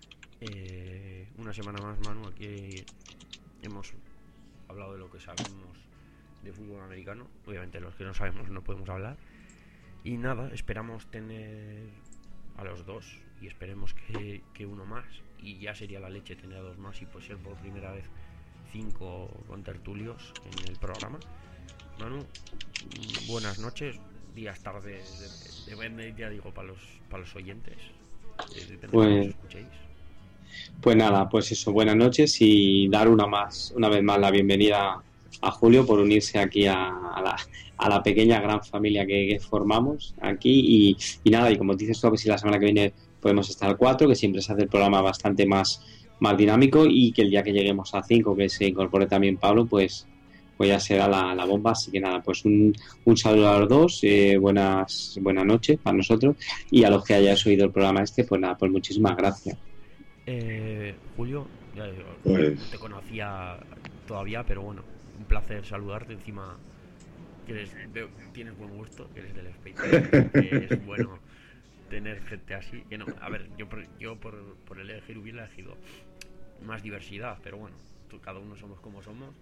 Eh, una semana más, Manu, aquí hemos hablado de lo que sabemos de fútbol americano. Obviamente los que no sabemos no podemos hablar. Y nada, esperamos tener a los dos y esperemos que, que uno más. Y ya sería la leche tener a dos más y pues ser por primera vez cinco contertulios en el programa. Manu, buenas noches, días, tardes, depende, ya digo, para los, para los oyentes. Depende Pues, de que os escuchéis. pues nada, pues eso, buenas noches y dar una más, una vez más la bienvenida a Julio por unirse aquí a, a, la, a la pequeña gran familia que, que formamos aquí y, y nada, y como dices tú, a ver si la semana que viene podemos estar cuatro, que siempre se hace el programa bastante más, más dinámico y que el día que lleguemos a cinco, que se incorpore también Pablo, pues pues ya será la, la bomba. Así que nada, pues un, un saludo a los dos, eh, buenas buenas noches para nosotros y a los que hayáis oído el programa este, pues nada, pues muchísimas gracias. Eh, Julio, ya, Pues- no te conocía todavía, pero bueno, un placer saludarte. Encima que eres, veo, tienes buen gusto, que eres del Space, que es bueno tener gente así. Que no, a ver, yo por, yo por, por elegir hubiera elegido más diversidad, pero bueno, tú, cada uno somos como somos.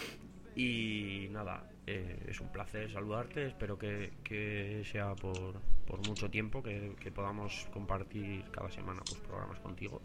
Y nada, eh, es un placer saludarte. Espero que, que sea por, por mucho tiempo, que, que podamos compartir cada semana pues, programas contigo.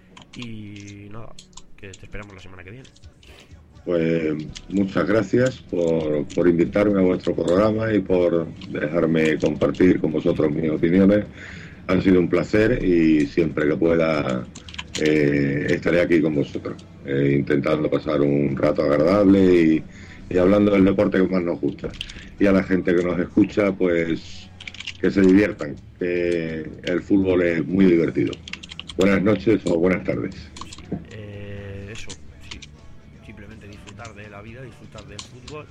Y nada, que te esperamos la semana que viene. Pues muchas gracias por, por invitarme a vuestro programa y por dejarme compartir con vosotros mis opiniones. Ha sido un placer y siempre que pueda eh, estaré aquí con vosotros, eh, intentando pasar un rato agradable y, y hablando del deporte que más nos gusta. Y a la gente que nos escucha, pues que se diviertan, que el fútbol es muy divertido. Buenas noches o buenas tardes. Eh, eso, sí. Simplemente disfrutar de la vida, disfrutar del fútbol.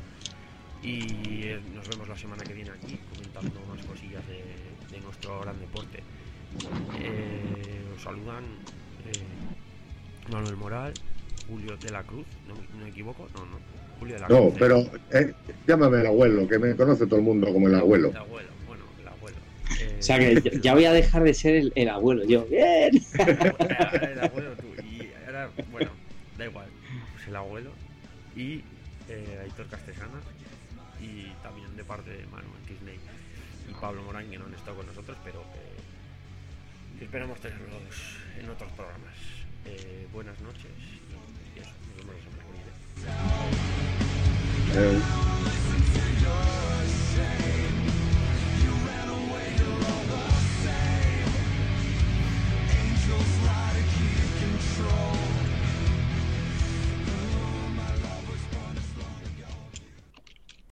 Y eh, nos vemos la semana que viene aquí comentando más cosillas de, de nuestro gran deporte. Eh, os saludan eh, Manuel Moral, Julio de la Cruz, no, no me equivoco, no, no, Julio de la No, Cruz. pero eh, llámame el abuelo, que me conoce todo el mundo como el abuelo. El abuelo, bueno, el abuelo. Eh, O sea que ya, ya voy a dejar de ser el, el abuelo, yo. ¡Bien! Era el abuelo tú, y ahora, bueno, da igual, pues el abuelo y eh, Aitor Castellanas y también de parte de Manuel Disney y Pablo Morán, que no han estado con nosotros, pero que esperamos tenerlos en otros programas. Eh, buenas noches y eso, nos vemos la semana que viene. Eh,